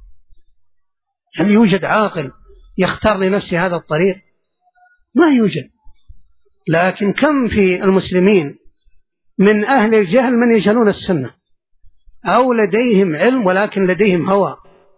هل يوجد عاقل يختار لنفسه هذا الطريق؟ ما يوجد. لكن كم في المسلمين من أهل الجهل من يجهلون السنة أو لديهم علم ولكن لديهم هوى،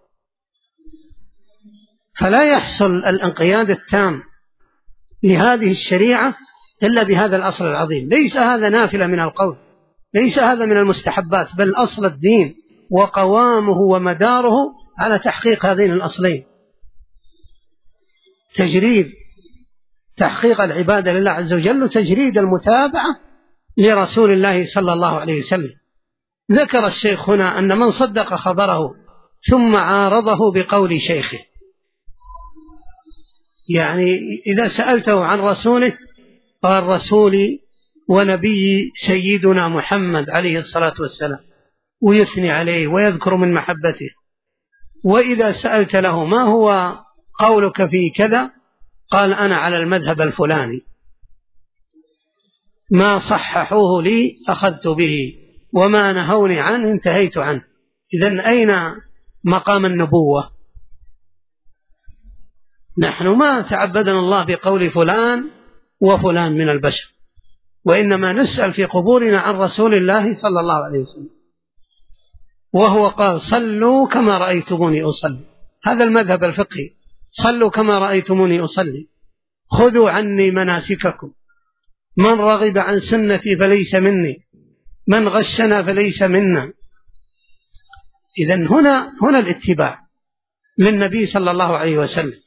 فلا يحصل الانقياد التام لهذه الشريعة إلا بهذا الأصل العظيم. ليس هذا نافلة من القول، ليس هذا من المستحبات، بل أصل الدين وقوامه ومداره على تحقيق هذين الأصلين: تجريد تحقيق العبادة لله عز وجل، وتجريد المتابعة لرسول الله صلى الله عليه وسلم. ذكر الشيخ هنا أن من صدق خبره ثم عارضه بقول شيخه، يعني إذا سألته عن رسوله قال رسولي ونبي سيدنا محمد عليه الصلاة والسلام، ويثني عليه ويذكر من محبته. وإذا سألت له ما هو قولك في كذا قال أنا على المذهب الفلاني، ما صححوه لي أخذت به وما نهوني عنه انتهيت عنه. إذن أين مقام النبوة؟ نحن ما تعبدنا الله بقول فلان وفلان من البشر، وإنما نسأل في قبورنا عن رسول الله صلى الله عليه وسلم، وهو قال صلوا كما رأيتموني أصلي. هذا المذهب الفقهي: صلوا كما رأيتموني أصلي، خذوا عني مناسككم، من رغب عن سنتي فليس مني، من غشنا فليس منا. إذن هنا الاتباع للنبي صلى الله عليه وسلم.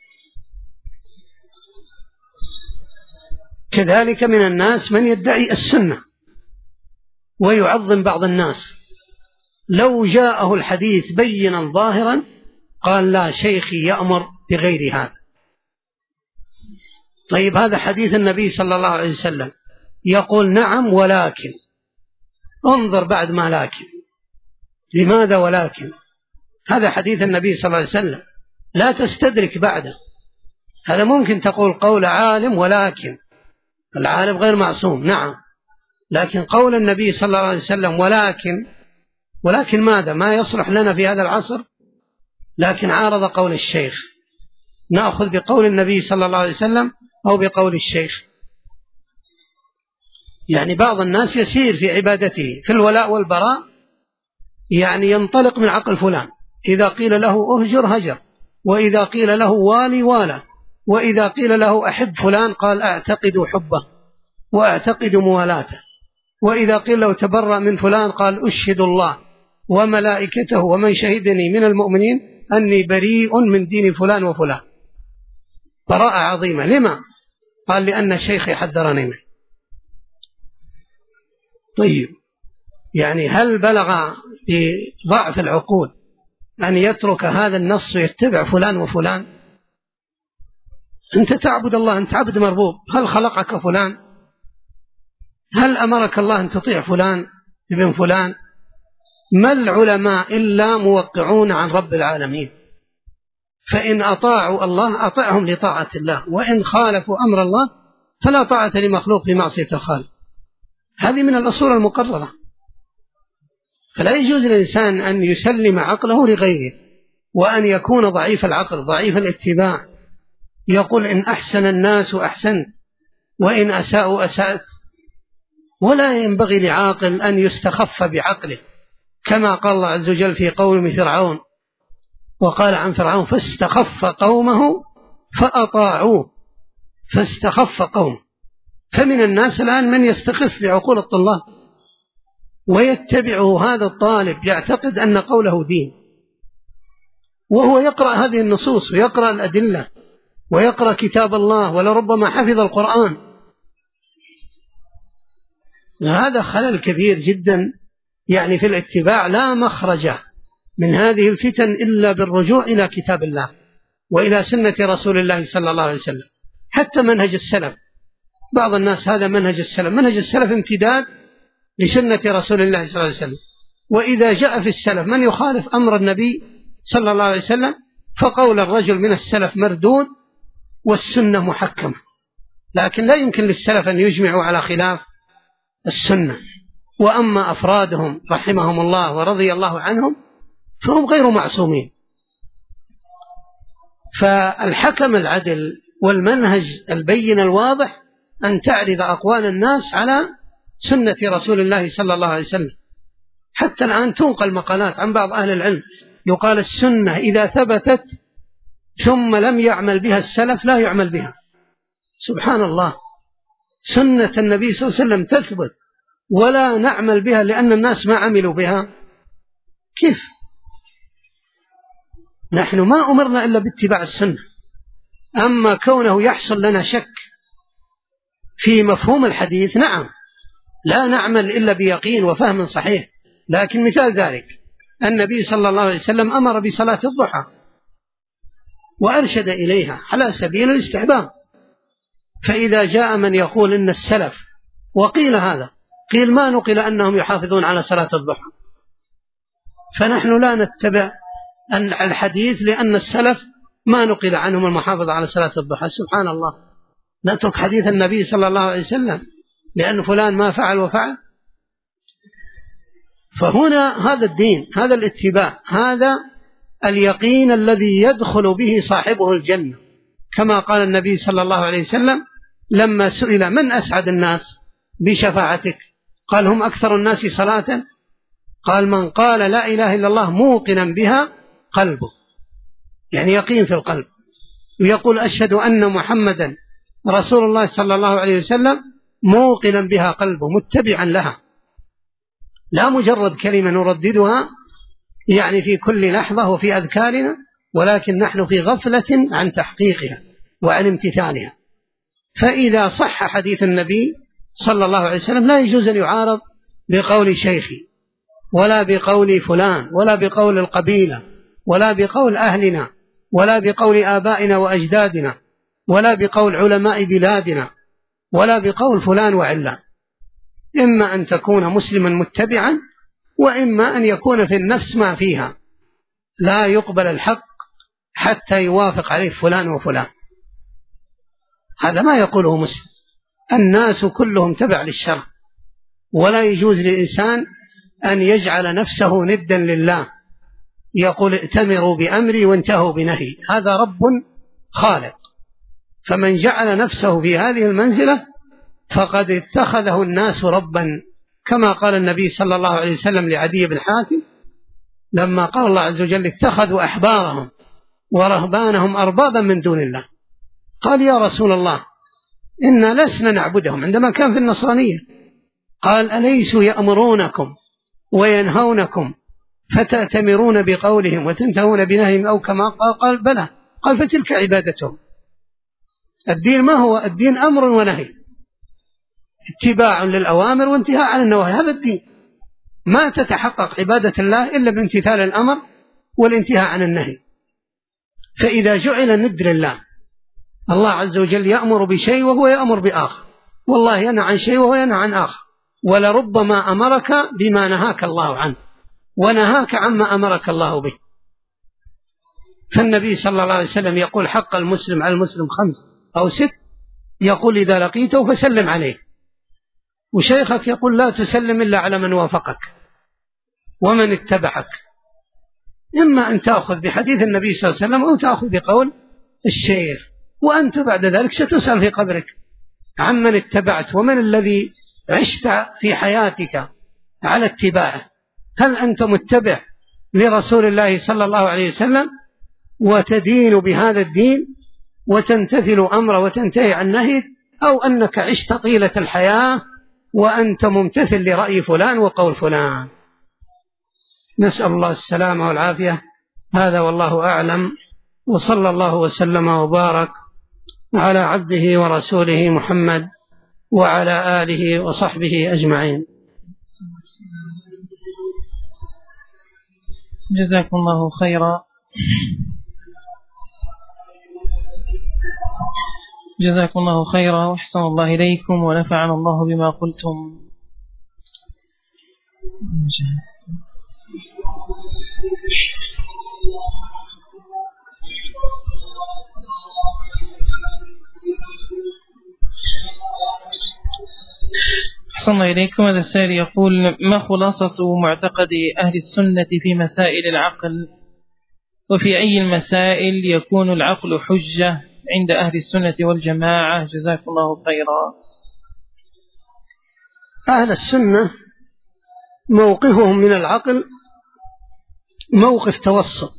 كذلك من الناس من يدعي السنة ويعظم بعض الناس، لو جاءه الحديث بينا ظاهرا قال لا شيخي يأمر بغير هذا. طيب هذا حديث النبي صلى الله عليه وسلم يقول نعم ولكن، انظر بعد ما لكن، لماذا ولكن؟ هذا حديث النبي صلى الله عليه وسلم، لا تستدرك بعده. هذا ممكن تقول قول عالم، ولكن العالم غير معصوم، نعم، لكن قول النبي صلى الله عليه وسلم ولكن ولكن ماذا؟ ما يصلح لنا في هذا العصر، لكن عارض قول الشيخ، نأخذ بقول النبي صلى الله عليه وسلم أو بقول الشيخ. يعني بعض الناس يسير في عبادته في الولاء والبراء، يعني ينطلق من عقل فلان، إذا قيل له أهجر هجر، وإذا قيل له والي والى، وإذا قيل له أحب فلان قال أعتقد حبه وأعتقد موالاته، وإذا قيل له تبرأ من فلان قال أشهد الله وملائكته ومن شهدني من المؤمنين أني بريء من دين فلان وفلان. براءة عظيمة. لما؟ قال لأن الشيخ يحذرني منه. طيب، يعني هل بلغ بضعف العقول أن يترك هذا النص ويتبع فلان وفلان؟ أنت تعبد الله، أنت عبد مربوب، هل خلقك فلان؟ هل أمرك الله أن تطيع فلان ابن فلان؟ ما العلماء إلا موقعون عن رب العالمين، فإن أطاعوا الله أطعهم لطاعة الله، وإن خالفوا أمر الله فلا طاعة لمخلوق بمعصية الخالق. هذه من الأصول المقررة. فلا يجوز للإنسان أن يسلم عقله لغيره، وأن يكون ضعيف العقل ضعيف الاتباع، يقول إن أحسن الناس أحسنت وإن أساءوا أسأت. ولا ينبغي لعاقل أن يستخف بعقله، كما قال الله عز وجل في قوم فرعون، وقال عن فرعون فاستخف قومه فأطاعوه، فاستخف قوم. فمن الناس الآن من يستخف بعقول الطلاب ويتبعه هذا الطالب، يعتقد أن قوله دين، وهو يقرأ هذه النصوص ويقرأ الأدلة ويقرأ كتاب الله ولربما حفظ القرآن. هذا خلل كبير جدا يعني في الاتباع. لا مخرج من هذه الفتن إلا بالرجوع إلى كتاب الله وإلى سنة رسول الله صلى الله عليه وسلم. حتى منهج السلف، بعض الناس هذا منهج السلف، منهج السلف امتداد لسنة رسول الله صلى الله عليه وسلم. وإذا جاء في السلف من يخالف أمر النبي صلى الله عليه وسلم فقول الرجل من السلف مردود والسنة محكمة. لكن لا يمكن للسلف أن يجمعوا على خلاف السنة. وأما أفرادهم رحمهم الله ورضي الله عنهم فهم غير معصومين. فالحكم العدل والمنهج البين الواضح أن تعرض أقوال الناس على سنة رسول الله صلى الله عليه وسلم. حتى الآن تنقل مقالات عن بعض أهل العلم يقال السنة إذا ثبتت ثم لم يعمل بها السلف لا يعمل بها. سبحان الله، سنة النبي صلى الله عليه وسلم تثبت ولا نعمل بها لأن الناس ما عملوا بها؟ كيف؟ نحن ما أمرنا إلا باتباع السنة. أما كونه يحصل لنا شك في مفهوم الحديث، نعم لا نعمل إلا بيقين وفهم صحيح. لكن مثال ذلك النبي صلى الله عليه وسلم أمر بصلاة الضحى وأرشد إليها على سبيل الاستحباب. فإذا جاء من يقول إن السلف، وقيل هذا، قيل ما نقل أنهم يحافظون على صلاة الضحى، فنحن لا نتبع الحديث لأن السلف ما نقل عنهم المحافظة على صلاة الضحى. سبحان الله، نترك حديث النبي صلى الله عليه وسلم لأن فلان ما فعل وفعل. فهنا هذا الدين، هذا الاتباع، هذا اليقين الذي يدخل به صاحبه الجنة. كما قال النبي صلى الله عليه وسلم لما سئل من أسعد الناس بشفاعتك قال هم أكثر الناس صلاة، قال من قال لا إله إلا الله موقنا بها قلبه، يعني يقين في القلب، ويقول أشهد أن محمدا رسول الله صلى الله عليه وسلم موقنا بها قلبه متبعا لها، لا مجرد كلمة نرددها يعني في كل لحظة وفي أذكارنا، ولكن نحن في غفلة عن تحقيقها وعن امتثالها. فإذا صح حديث النبي صلى الله عليه وسلم لا يجوز أن يعارض بقول شيخي ولا بقول فلان ولا بقول القبيلة ولا بقول أهلنا ولا بقول آبائنا وأجدادنا ولا بقول علماء بلادنا ولا بقول فلان وعلان. إما أن تكون مسلما متبعا وإما أن يكون في النفس ما فيها، لا يقبل الحق حتى يوافق عليه فلان وفلان. هذا ما يقوله مسلم. الناس كلهم تبع للشرع، ولا يجوز للإنسان أن يجعل نفسه ندا لله، يقول ائتمروا بأمري وانتهوا بنهي. هذا رب خالق، فمن جعل نفسه في هذه المنزلة فقد اتخذه الناس ربا، كما قال النبي صلى الله عليه وسلم لعدي بن حاتم لما قال الله عز وجل اتخذوا أحبارهم ورهبانهم أربابا من دون الله، قال يا رسول الله إنا لسنا نعبدهم، عندما كان في النصرانية. قال أليسوا يأمرونكم وينهونكم فتأتمرون بقولهم وتنتهون بنهيهم أو كما قال بلى. قال فتلك عبادتهم. الدين ما هو؟ الدين أمر ونهي، اتباع للأوامر وانتهاء عن النواهي، هذا الدين. ما تتحقق عبادة الله إلا بامتثال الأمر والانتهاء عن النهي. فإذا جعل ند لله، الله عز وجل يأمر بشيء وهو يأمر بآخر، والله ينهى عن شيء وهو ينهى عن آخر، ولربما أمرك بما نهاك الله عنه ونهاك عما أمرك الله به. فالنبي صلى الله عليه وسلم يقول حق المسلم على المسلم 5 أو 6، يقول إذا لقيته فسلم عليه، وشيخك يقول لا تسلم إلا على من وافقك ومن اتبعك. إما أن تأخذ بحديث النبي صلى الله عليه وسلم أو تأخذ بقول الشيخ، وأنت بعد ذلك ستسأل في قبرك عمن اتبعت ومن الذي عشت في حياتك على اتباعه. هل أنت متبع لرسول الله صلى الله عليه وسلم وتدين بهذا الدين وتمتثل أمره وتنتهي عن نهيه، أو أنك عشت طيلة الحياة وأنت ممتثل لرأي فلان وقول فلان؟ نسأل الله السلامة والعافية. هذا والله أعلم، وصلى الله وسلم وبارك على عبده ورسوله محمد وعلى آله وصحبه أجمعين. جزاكم الله خيرا. جزاكم الله خيرا وأحسن الله إليكم ونفعنا الله بما قلتم. أحسن إليكم. هذا السائل يقول: ما خلاصة معتقد أهل السنة في مسائل العقل، وفي أي المسائل يكون العقل حجة عند أهل السنة والجماعة؟ جزاكم الله خيرا. أهل السنة موقفهم من العقل موقف توسط،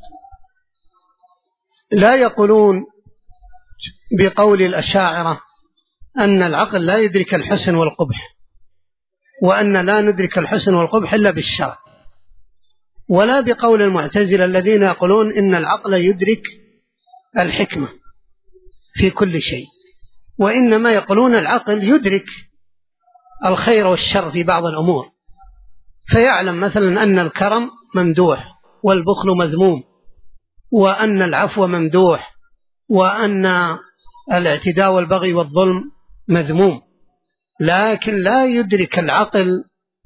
لا يقولون بقول الأشاعرة أن العقل لا يدرك الحسن والقبح، وأن لا ندرك الحسن والقبح إلا بالشرع، ولا بقول المعتزلة الذين يقولون إن العقل يدرك الحكمة في كل شيء، وإنما يقولون العقل يدرك الخير والشر في بعض الأمور، فيعلم مثلا أن الكرم ممدوح والبخل مذموم، وأن العفو ممدوح، وأن الاعتداء والبغي والظلم مذموم، لكن لا يدرك العقل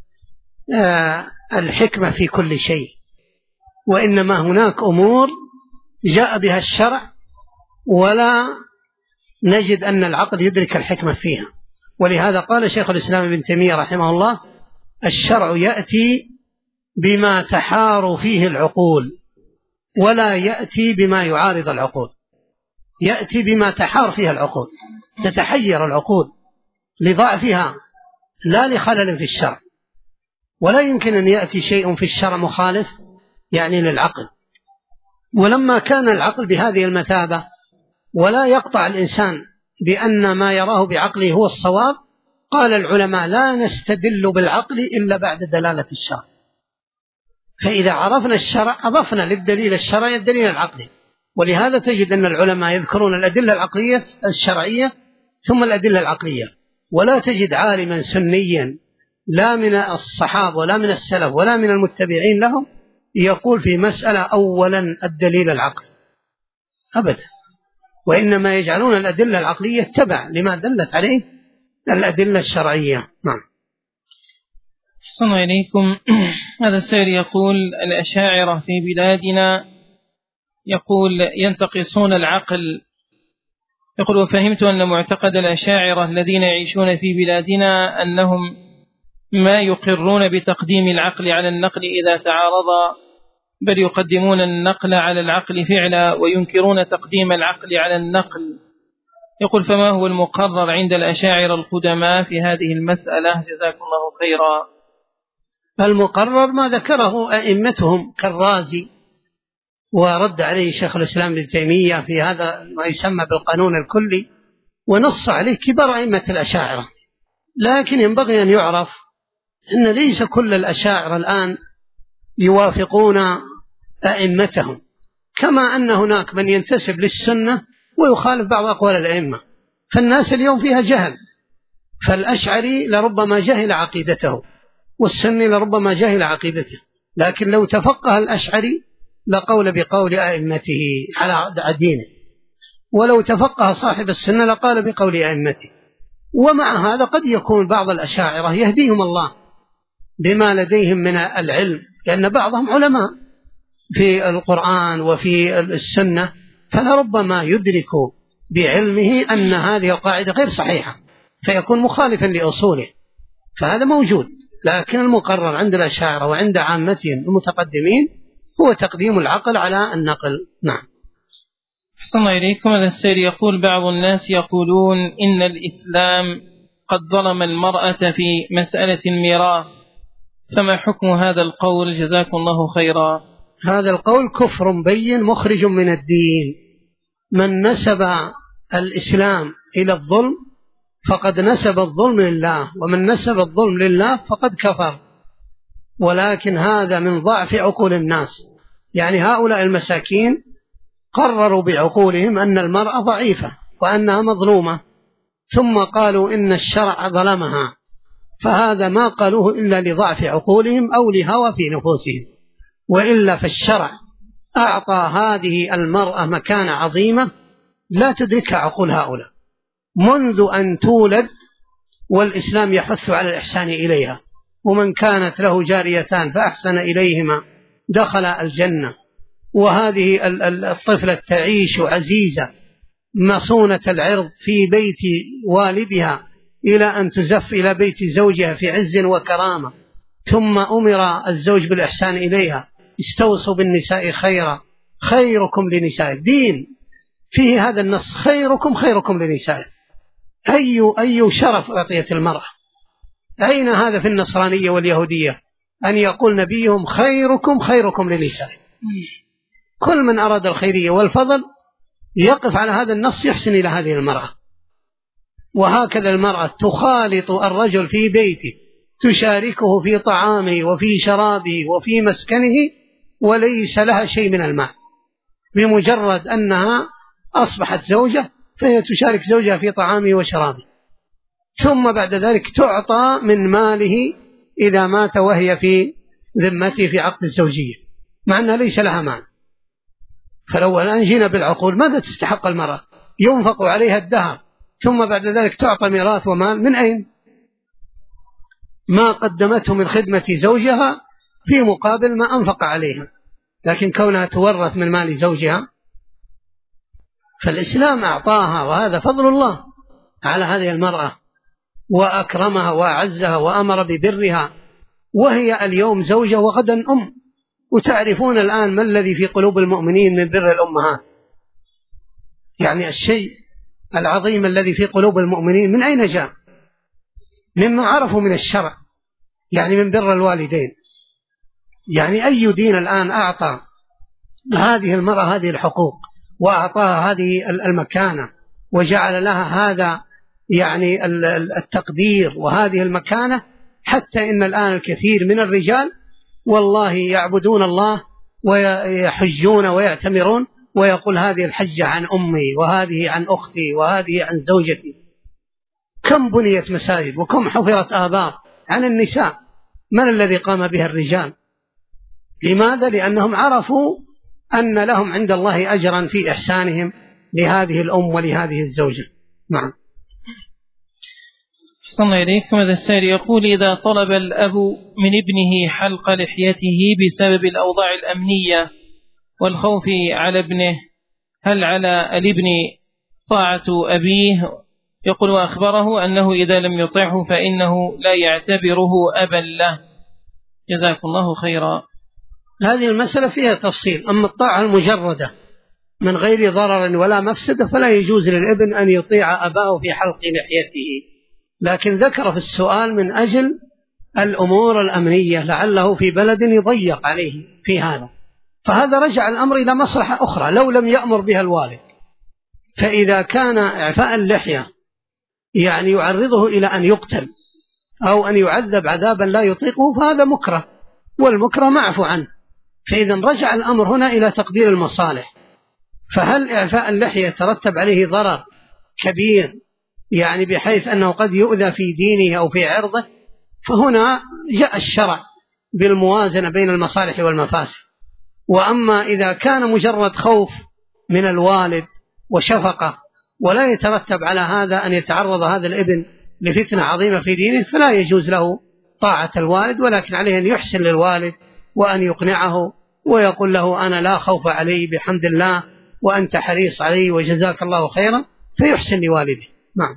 الحكمة في كل شيء، وإنما هناك أمور جاء بها الشرع ولا نجد أن العقل يدرك الحكمة فيها. ولهذا قال شيخ الإسلام ابن تيمية رحمه الله: الشرع يأتي بما تحار فيه العقول ولا يأتي بما يعارض العقول. يأتي بما تحار فيها العقول، تتحير العقول لضعفها لا لخلل في الشرع، ولا يمكن أن يأتي شيء في الشرع مخالف يعني للعقل. ولما كان العقل بهذه المثابة ولا يقطع الإنسان بأن ما يراه بعقله هو الصواب، قال العلماء: لا نستدل بالعقل إلا بعد دلالة الشرع. فإذا عرفنا الشرع أضفنا للدليل الشرعي الدليل العقلي. ولهذا تجد أن العلماء يذكرون الأدلة العقلية الشرعية ثم الأدلة العقلية، ولا تجد عالما سنيا لا من الصحابة ولا من السلف ولا من المتبعين لهم يقول في مسألة أولا الدليل العقل أبدا، وإنما يجعلون الأدلة العقلية تبع لما دلت عليه الأدلة الشرعية. نعم. أحسن إليكم. هذا السائل يقول: الأشاعرة في بلادنا يقول ينتقصون العقل. يقول: وفهمت أن معتقد الأشاعرة الذين يعيشون في بلادنا أنهم ما يقرون بتقديم العقل على النقل إذا تعارضا، بل يقدمون النقل على العقل فعلا وينكرون تقديم العقل على النقل. يقول: فما هو المقرر عند الأشاعرة القدماء في هذه المسألة؟ جزاكم الله خيرا. المقرر ما ذكره أئمتهم كالرازي، ورد عليه شيخ الإسلام ابن تيمية في هذا ما يسمى بالقانون الكلي، ونص عليه كبار أئمة الأشاعرة. لكن ينبغي أن يعرف أن ليس كل الأشاعرة الآن يوافقون أئمتهم، كما أن هناك من ينتسب للسنة ويخالف بعض أقوال الأئمة. فالناس اليوم فيها جهل، فالأشعري لربما جهل عقيدته، والسني لربما جهل عقيدته، لكن لو تفقه الأشعري لقول بقول أئمته على دينه، ولو تفقه صاحب السنة لقال بقول أئمته. ومع هذا قد يكون بعض الأشاعرة يهديهم الله بما لديهم من العلم، لأن بعضهم علماء في القرآن وفي السنة، فلربما يدرك بعلمه أن هذه القاعدة غير صحيحة فيكون مخالفا لأصوله، فهذا موجود. لكن المقرر عند الأشاعرة وعند عامتهم المتقدمين هو تقديم العقل على النقل. نعم. أحسن الله إليكم. هذا السائل يقول: بعض الناس يقولون إن الإسلام قد ظلم المرأة في مسألة الميراث، فما حكم هذا القول؟ جزاكم الله خيرا. هذا القول كفر بين مخرج من الدين. من نسب الإسلام إلى الظلم فقد نسب الظلم لله، ومن نسب الظلم لله فقد كفر. ولكن هذا من ضعف عقول الناس، يعني هؤلاء المساكين قرروا بعقولهم أن المرأة ضعيفة وأنها مظلومة، ثم قالوا إن الشرع ظلمها، فهذا ما قالوه إلا لضعف عقولهم أو لهوى في نفوسهم، وإلا فالشرع أعطى هذه المرأة مكانة عظيمة لا تدركها عقول هؤلاء منذ أن تولد، والإسلام يحث على الإحسان إليها. ومن كانت له جاريتان فأحسن إليهما دخل الجنة، وهذه الطفلة تعيش عزيزة مصونة العرض في بيت والدها إلى أن تزف إلى بيت زوجها في عز وكرامة، ثم أمر الزوج بالإحسان إليها. استوصوا بالنساء خيرا، خيركم لنساء. دين فيه هذا النص: خيركم خيركم لنساء. أي شرف أعطيت المرأة؟ أين هذا في النصرانية واليهودية أن يقول نبيهم خيركم خيركم لنساء؟ كل من أراد الخيرية والفضل يقف على هذا النص يحسن إلى هذه المرأة. وهكذا المرأة تخالط الرجل في بيته، تشاركه في طعامه وفي شرابه وفي مسكنه، وليس لها شيء من المال. بمجرد أنها أصبحت زوجة فهي تشارك زوجها في طعامه وشرابه، ثم بعد ذلك تعطى من ماله إذا مات وهي في ذمته في عقد الزوجية، مع أنها ليس لها مال. فلو الآن جينا بالعقول ماذا تستحق المرأة؟ ينفق عليها الدهر، ثم بعد ذلك تعطى ميراث ومال من أين؟ ما قدمته من خدمة زوجها في مقابل ما أنفق عليها، لكن كونها تورث من مال زوجها. فالإسلام أعطاها، وهذا فضل الله على هذه المرأة، وأكرمها وأعزها وأمر ببرها، وهي اليوم زوجة وغدا أم. وتعرفون الآن ما الذي في قلوب المؤمنين من بر الأمهات، يعني الشيء العظيم الذي في قلوب المؤمنين من أين جاء؟ مما عرفوا من الشرع، يعني من بر الوالدين. يعني أي دين الآن أعطى هذه المرأة هذه الحقوق وأعطاها هذه المكانة وجعل لها هذا يعني التقدير وهذه المكانة، حتى إن الآن الكثير من الرجال والله يعبدون الله ويحجون ويعتمرون ويقول هذه الحجة عن أمي، وهذه عن أختي، وهذه عن زوجتي. كم بنيت مساجد وكم حفرت آبار عن النساء، من الذي قام بها؟ الرجال. لماذا؟ لأنهم عرفوا أن لهم عند الله أجرا في إحسانهم لهذه الأم ولهذه الزوجة. نعم. أحسن الله إليكم. هذا السائل يقول: إذا طلب الأب من ابنه حلق لحيته بسبب الأوضاع الأمنية والخوف على ابنه، هل على الابن طاعة أبيه يقول: وأخبره أنه إذا لم يطعه فإنه لا يعتبره أبا له. جزاكم الله خيرا. هذه المسألة فيها تفصيل. أما الطاعة المجردة من غير ضرر ولا مفسدة فلا يجوز للابن أن يطيع أباه في حلق لحيته، لكن ذكر في السؤال من أجل الأمور الأمنية، لعله في بلد يضيق عليه في هذا، فهذا رجع الأمر إلى مصلحة أخرى لو لم يأمر بها الوالد. فإذا كان إعفاء اللحية يعني يعرضه إلى أن يقتل أو أن يعذب عذابا لا يطيقه فهذا مكره، والمكره معفو عنه. فإذا رجع الأمر هنا إلى تقدير المصالح. فهل إعفاء اللحية يترتب عليه ضرر كبير يعني بحيث أنه قد يؤذى في دينه أو في عرضه؟ فهنا جاء الشرع بالموازنة بين المصالح والمفاسد. وأما إذا كان مجرد خوف من الوالد وشفقة ولا يترتب على هذا أن يتعرض هذا الابن لفتنة عظيمة في دينه فلا يجوز له طاعة الوالد، ولكن عليه أن يحسن للوالد وأن يقنعه ويقول له أنا لا خوف علي بحمد الله وأنت حريص علي وجزاك الله خيرا، فيحسن لوالده. نعم.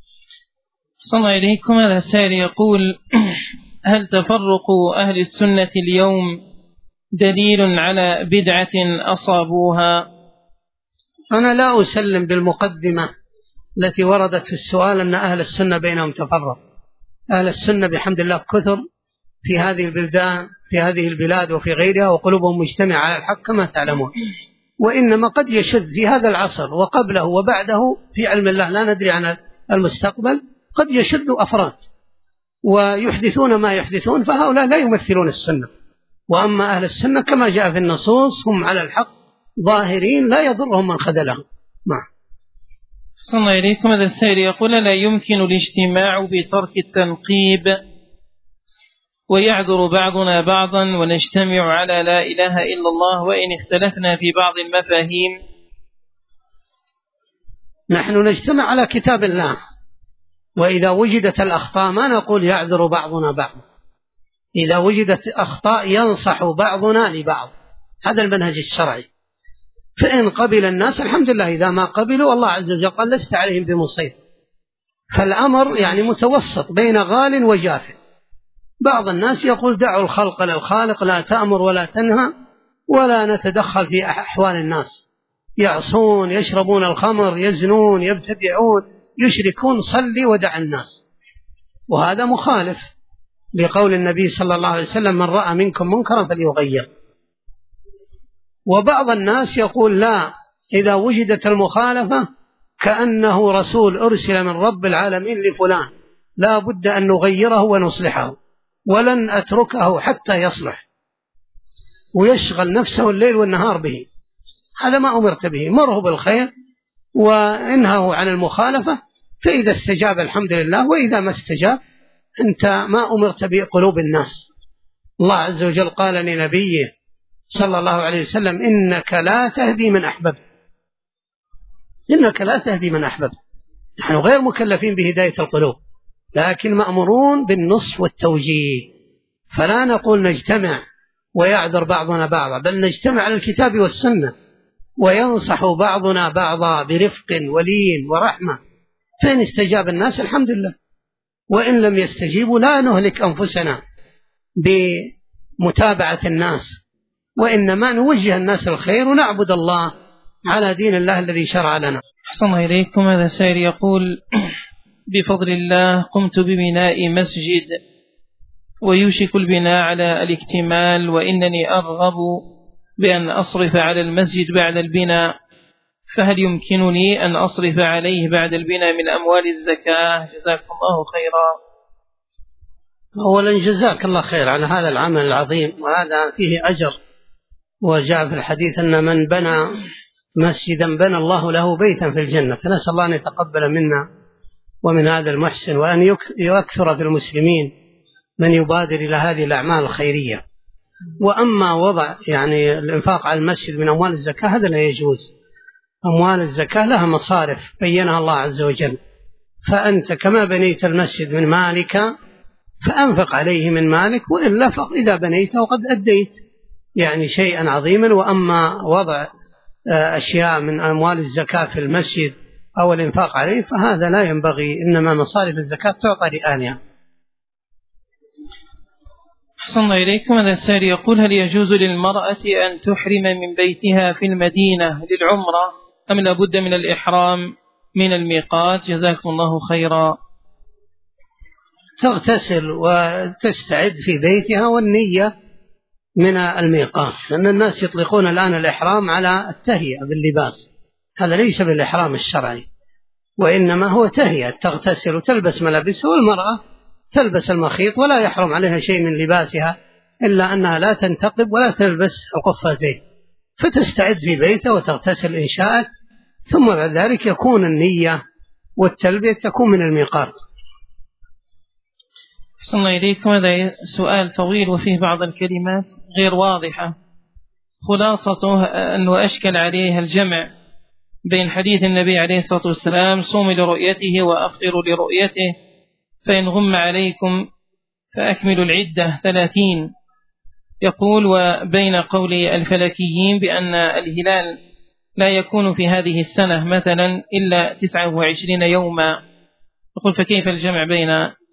صلى الله إليكم. هذا السائل يقول: هل تفرق أهل السنة اليوم دليل على بدعة أصابوها؟ أنا لا أسلم بالمقدمة التي وردت في السؤال أن أهل السنة بينهم تفرق. أهل السنة بحمد الله كثر في هذه البلدان، في هذه البلاد وفي غيرها، وقلوبهم مجتمعة على الحق كما تعلمون. وإنما قد يشذ في هذا العصر وقبله وبعده في علم الله، لا ندري عن المستقبل، قد يشذ أفراد ويحدثون ما يحدثون، فهؤلاء لا يمثلون السنة. وأما أهل السنة كما جاء في النصوص هم على الحق ظاهرين لا يضرهم من خذلهم. صلى الله إليكم. هذا السائل يقول: لا يمكن الاجتماع بترك التنقيب ويعذر بعضنا بعضا ونجتمع على لا إله إلا الله وإن اختلفنا في بعض المفاهيم؟ نحن نجتمع على كتاب الله، وإذا وجدت الأخطاء ما نقول يعذر بعضنا بعضا، إذا وجدت أخطاء ينصح بعضنا لبعض، هذا المنهج الشرعي. فإن قبل الناس الحمد لله، إذا ما قبلوا الله عز وجل قال لست عليهم بمصير. فالأمر يعني متوسط بين غال وجاف. بعض الناس يقول دعوا الخلق للخالق، لا تأمر ولا تنهى ولا نتدخل في أحوال الناس، يعصون، يشربون الخمر، يزنون، يبتدعون، يشركون، صلي ودع الناس. وهذا مخالف لقول النبي صلى الله عليه وسلم: من رأى منكم منكرا فليغير. وبعض الناس يقول لا، إذا وجدت المخالفة كأنه رسول أرسل من رب العالمين لفلان، لا بد أن نغيره ونصلحه ولن أتركه حتى يصلح، ويشغل نفسه الليل والنهار به. هذا ما أمرت به، مره بالخير وإنهه عن المخالفة، فإذا استجاب الحمد لله، وإذا ما استجاب أنت ما أمرت بقلوب الناس. الله عز وجل قال لنبيه صلى الله عليه وسلم: إنك لا تهدي من أحببت، إنك لا تهدي من أحببت. نحن غير مكلفين بهداية القلوب، لكن مأمورون بالنصح والتوجيه. فلا نقول نجتمع ويعذر بعضنا بعضا، بل نجتمع على الكتاب والسنة وينصح بعضنا بعضا برفق ولين ورحمة. فإن استجاب الناس الحمد لله، وإن لم يستجيبوا لا نهلك أنفسنا بمتابعة الناس، وإنما نوجه الناس الخير ونعبد الله على دين الله الذي شرع لنا. أحسن الله إليكم. هذا سائل يقول: بفضل الله قمت ببناء مسجد ويوشك البناء على الاكتمال، وإنني أرغب بأن أصرف على المسجد بعد البناء، فهل يمكنني أن أصرف عليه بعد البناء من أموال الزكاة؟ جزاكم الله خيرا. أولا جزاك الله خير على هذا العمل العظيم، وهذا فيه أجر. وجاء في الحديث أن من بنى مسجدا بنى الله له بيتا في الجنة. فنسأل الله أن يتقبل منا ومن هذا المحسن، وأن يكثر في المسلمين من يبادر إلى هذه الأعمال الخيرية. وأما وضع يعني الإنفاق على المسجد من أموال الزكاة هذا لا يجوز. أموال الزكاة لها مصارف بينها الله عز وجل، فأنت كما بنيت المسجد من مالك فأنفق عليه من مالك، وإلا فإذا بنيته وقد أديت يعني شيئا عظيما. وأما وضع أشياء من أموال الزكاة في المسجد أو الإنفاق عليه فهذا لا ينبغي، إنما مصارف الزكاة تعطى لآنها. أحسن إليكم. هذا السائل يقول: هل يجوز للمرأة أن تحرم من بيتها في المدينة للعمرة أم لابد من الإحرام من الميقات؟ جزاكم الله خيرا. تغتسل وتستعد في بيتها والنية من الميقات، لأن الناس يطلقون الآن الإحرام على التهيئة باللباس، هذا ليس بالإحرام الشرعي، وإنما هو تهيئة، تغتسل وتلبس ملابسها، والمرأة تلبس المخيط ولا يحرم عليها شيء من لباسها إلا أنها لا تنتقب ولا تلبس القفازين، فتستعد في بيتها وتغتسل إن شاءت، ثم بعد ذلك يكون النية والتلبية تكون من الميقات. أحسن إليكم. هذا سؤال طويل وفيه بعض الكلمات غير واضحة، خلاصته أنه أشكل عليه الجمع بين حديث النبي عليه الصلاة والسلام: صوموا لرؤيته وأفطروا لرؤيته، فإن غم عليكم فأكملوا العدة 30. يقول: وبين قول الفلكيين بأن الهلال لا يكون في هذه السنة مثلا إلا 29 يوما، يقول فكيف الجمع بين؟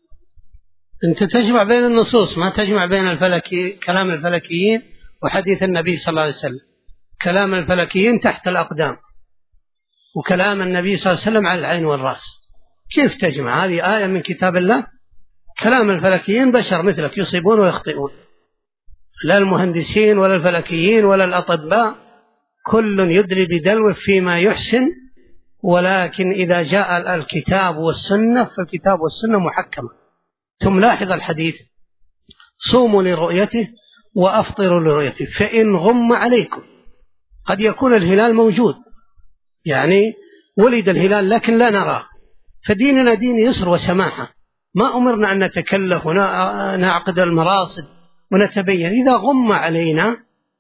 أنت تجمع بين النصوص، ما تجمع بين كلام الفلكيين وحديث النبي صلى الله عليه وسلم. كلام الفلكيين تحت الأقدام، وكلام النبي صلى الله عليه وسلم على العين والرأس. كيف تجمع؟ هذه آية من كتاب الله، كلام الفلكيين بشر مثلك يصيبون ويخطئون، لا المهندسين ولا الفلكيين ولا الأطباء، كل يدري بدلو فيما يحسن، ولكن إذا جاء الكتاب والسنة فالكتاب والسنة محكمة. ثم لاحظ الحديث: صوموا لرؤيته وأفطروا لرؤيته فإن غم عليكم. قد يكون الهلال موجود، يعني ولد الهلال لكن لا نراه، فديننا دين يسر وسماحة، ما أمرنا أن نتكلف ونعقد المراصد ونتبين. إذا غم علينا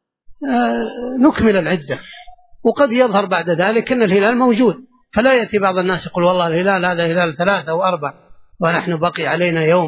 نكمل العدة، وقد يظهر بعد ذلك أن الهلال موجود، فلا يأتي بعض الناس يقول والله الهلال هذا هلال 3 أو 4 ونحن بقي علينا يوم.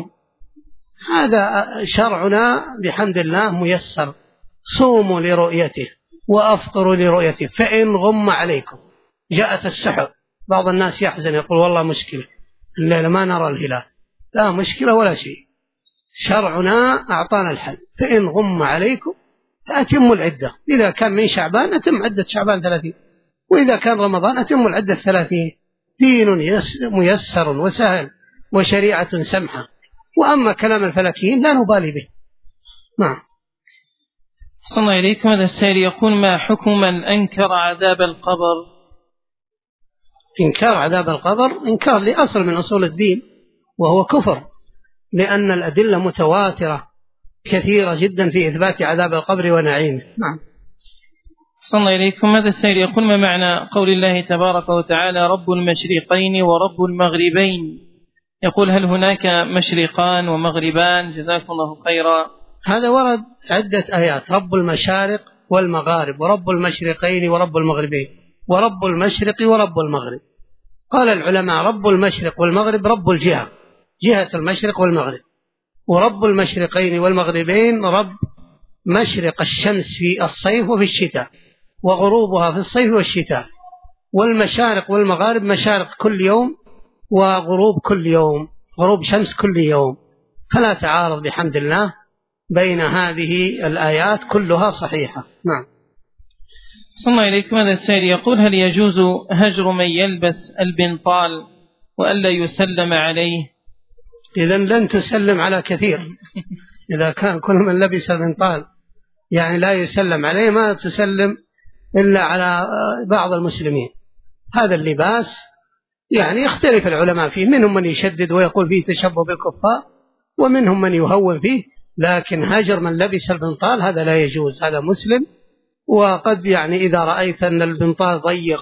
هذا شرعنا بحمد الله ميسر. صوموا لرؤيته وأفطروا لرؤيته فإن غم عليكم. جاءت السحب، بعض الناس يحزن يقول والله مشكلة الليلة ما نرى الهلال، لا مشكلة ولا شيء، شرعنا أعطانا الحل. فإن غم عليكم فأتموا العدة، إذا كان من شعبان أتم عدة شعبان 30، وإذا كان رمضان أتموا العدة 30. دين ميسر وسهل وشريعة سمحة. وأما كلام الفلكيين لا نبالي به. نعم. صلى الله عليكم. هذا السائل يقول: ما حكم من أنكر عذاب القبر؟ إنكار عذاب القبر إنكار لأصل من أصول الدين، وهو كفر، لأن الأدلة متواترة كثيرة جدا في إثبات عذاب القبر ونعيمه. نعم. صلى الله عليكم. هذا السائل يقول: ما معنى قول الله تبارك وتعالى رب المشرقين ورب المغربين؟ يقول: هل هناك مشرقان ومغربان؟ جزاكم الله خيرا. هذا ورد عدة آيات: رب المشارق والمغارب، ورب المشرقين ورب المغربين، ورب المشرق ورب المغرب. قال العلماء: رب المشرق والمغرب رب الجهة، جهة المشرق والمغرب، ورب المشرقين والمغربين رب مشرق الشمس في الصيف وفي الشتاء، وغروبها في الصيف والشتاء. والمشارق والمغارب مشارق كل يوم وغروب كل يوم، غروب شمس كل يوم، فلا تعارض بحمد الله بين هذه الآيات، كلها صحيحة. نعم. صلى الله عليكم. هذا السائل يقول: هل يجوز هجر من يلبس البنطال وألا يسلم عليه؟ إذن لن تسلم على كثير. إذا كان كل من لبس البنطال يعني لا يسلم عليه، ما تسلم إلا على بعض المسلمين. هذا اللباس يعني يختلف العلماء فيه، منهم من يشدد ويقول فيه تشبه بالكفار، ومنهم من يهون فيه، لكن هجر من لبس البنطال هذا لا يجوز، هذا مسلم. وقد يعني إذا رأيت أن البنطال ضيق،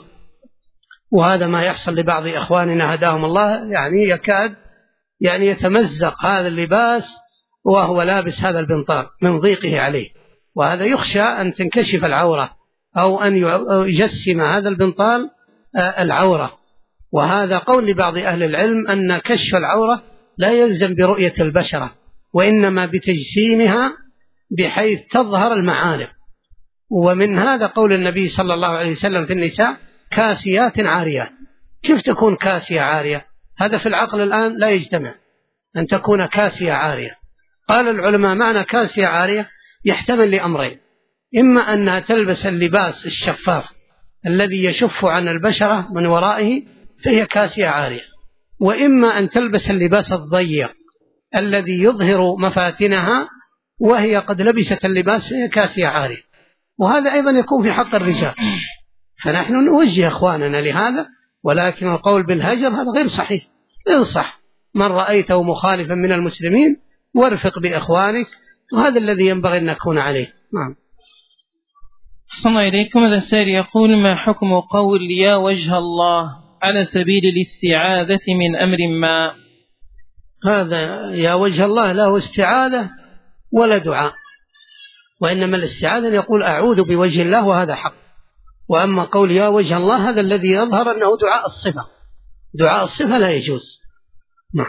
وهذا ما يحصل لبعض إخواننا هداهم الله، يعني يكاد يعني يتمزق هذا اللباس وهو لابس هذا البنطال من ضيقه عليه، وهذا يخشى أن تنكشف العورة أو أن يجسم هذا البنطال العورة. وهذا قول لبعض أهل العلم أن كشف العورة لا يلزم برؤية البشرة، وإنما بتجسيمها بحيث تظهر المعالم. ومن هذا قول النبي صلى الله عليه وسلم في النساء: كاسيات عاريات، كيف تكون كاسية عارية؟ هذا في العقل الآن لا يجتمع أن تكون كاسية عارية. قال العلماء معنى كاسية عارية يحتمل لأمرين: إما أنها تلبس اللباس الشفاف الذي يشف عن البشرة من ورائه فهي كاسية عارية، وإما أن تلبس اللباس الضيق الذي يظهر مفاتنها وهي قد لبست اللباس فهي كاسية عارية. وهذا أيضا يكون في حق الرجال، فنحن نوجه أخواننا لهذا، ولكن القول بالهجر هذا غير صحيح. انصح من رأيته مخالفا من المسلمين وارفق بإخوانك، وهذا الذي ينبغي أن نكون عليه. نعم. صلى إليكم. هذا السائل يقول: ما حكم قول يا وجه الله على سبيل الاستعاذة من أمر ما؟ هذا يا وجه الله له استعاذة ولا دعاء، وإنما الاستعاذة يقول أعوذ بوجه الله، وهذا حق. وأما قول يا وجه الله هذا الذي يظهر أنه دعاء الصفة، دعاء الصفة لا يجوز. نعم.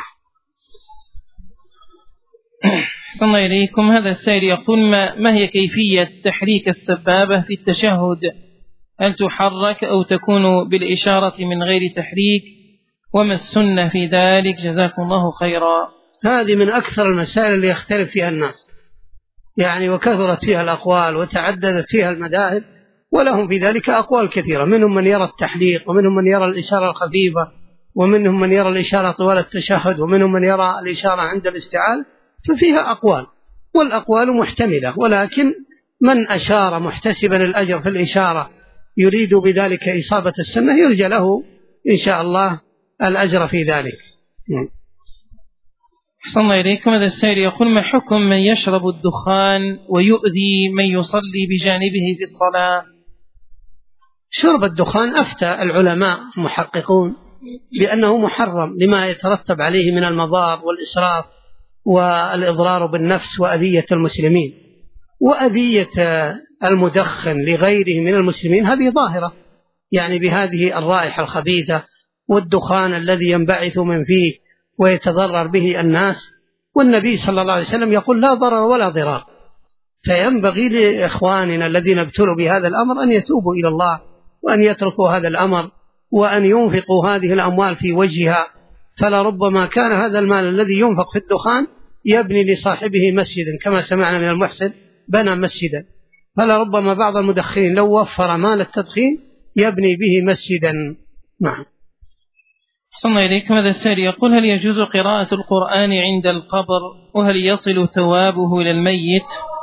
صلى إليكم. هذا السائل يقول: ما هي كيفية تحريك السبابة في التشهد؟ هل تحرك أو تكون بالإشارة من غير تحريك؟ وما السنة في ذلك؟ جزاكم الله خيرا. هذه من أكثر المسائل اللي يختلف فيها الناس، يعني وكثرت فيها الأقوال وتعددت فيها المذاهب، ولهم في ذلك أقوال كثيرة. منهم من يرى التحليق، ومنهم من يرى الإشارة الخفيفة، ومنهم من يرى الإشارة طوال التشهد، ومنهم من يرى الإشارة عند الاستعاذة، ففيها أقوال، والأقوال محتملة. ولكن من أشار محتسبا الأجر في الإشارة يريد بذلك إصابة السنة يرجى له إن شاء الله الأجر في ذلك. صلى إليكم. هذا السائل يقول: ما حكم من يشرب الدخان ويؤذي من يصلي بجانبه في الصلاة؟ شرب الدخان أفتى العلماء المحققون بأنه محرم لما يترتب عليه من المضار والإسراف والإضرار بالنفس وأذية المسلمين، وأذية المدخن لغيره من المسلمين هذه ظاهرة، يعني بهذه الرائحة الخبيثة والدخان الذي ينبعث من فيه ويتضرر به الناس. والنبي صلى الله عليه وسلم يقول لا ضرر ولا ضرار. فينبغي لإخواننا الذين ابتلوا بهذا الأمر أن يتوبوا إلى الله، وأن يتركوا هذا الأمر، وأن ينفقوا هذه الأموال في وجهها. فلربما كان هذا المال الذي ينفق في الدخان يبني لصاحبه مسجدا، كما سمعنا من المحسن بنى مسجدا. فلربما بعض المدخنين لو وفر مال التدخين يبني به مسجدا. نعم. صلى إليكم. هذا السائل يقول: هل يجوز قراءة القرآن عند القبر؟ وهل يصل ثوابه إلى الميت؟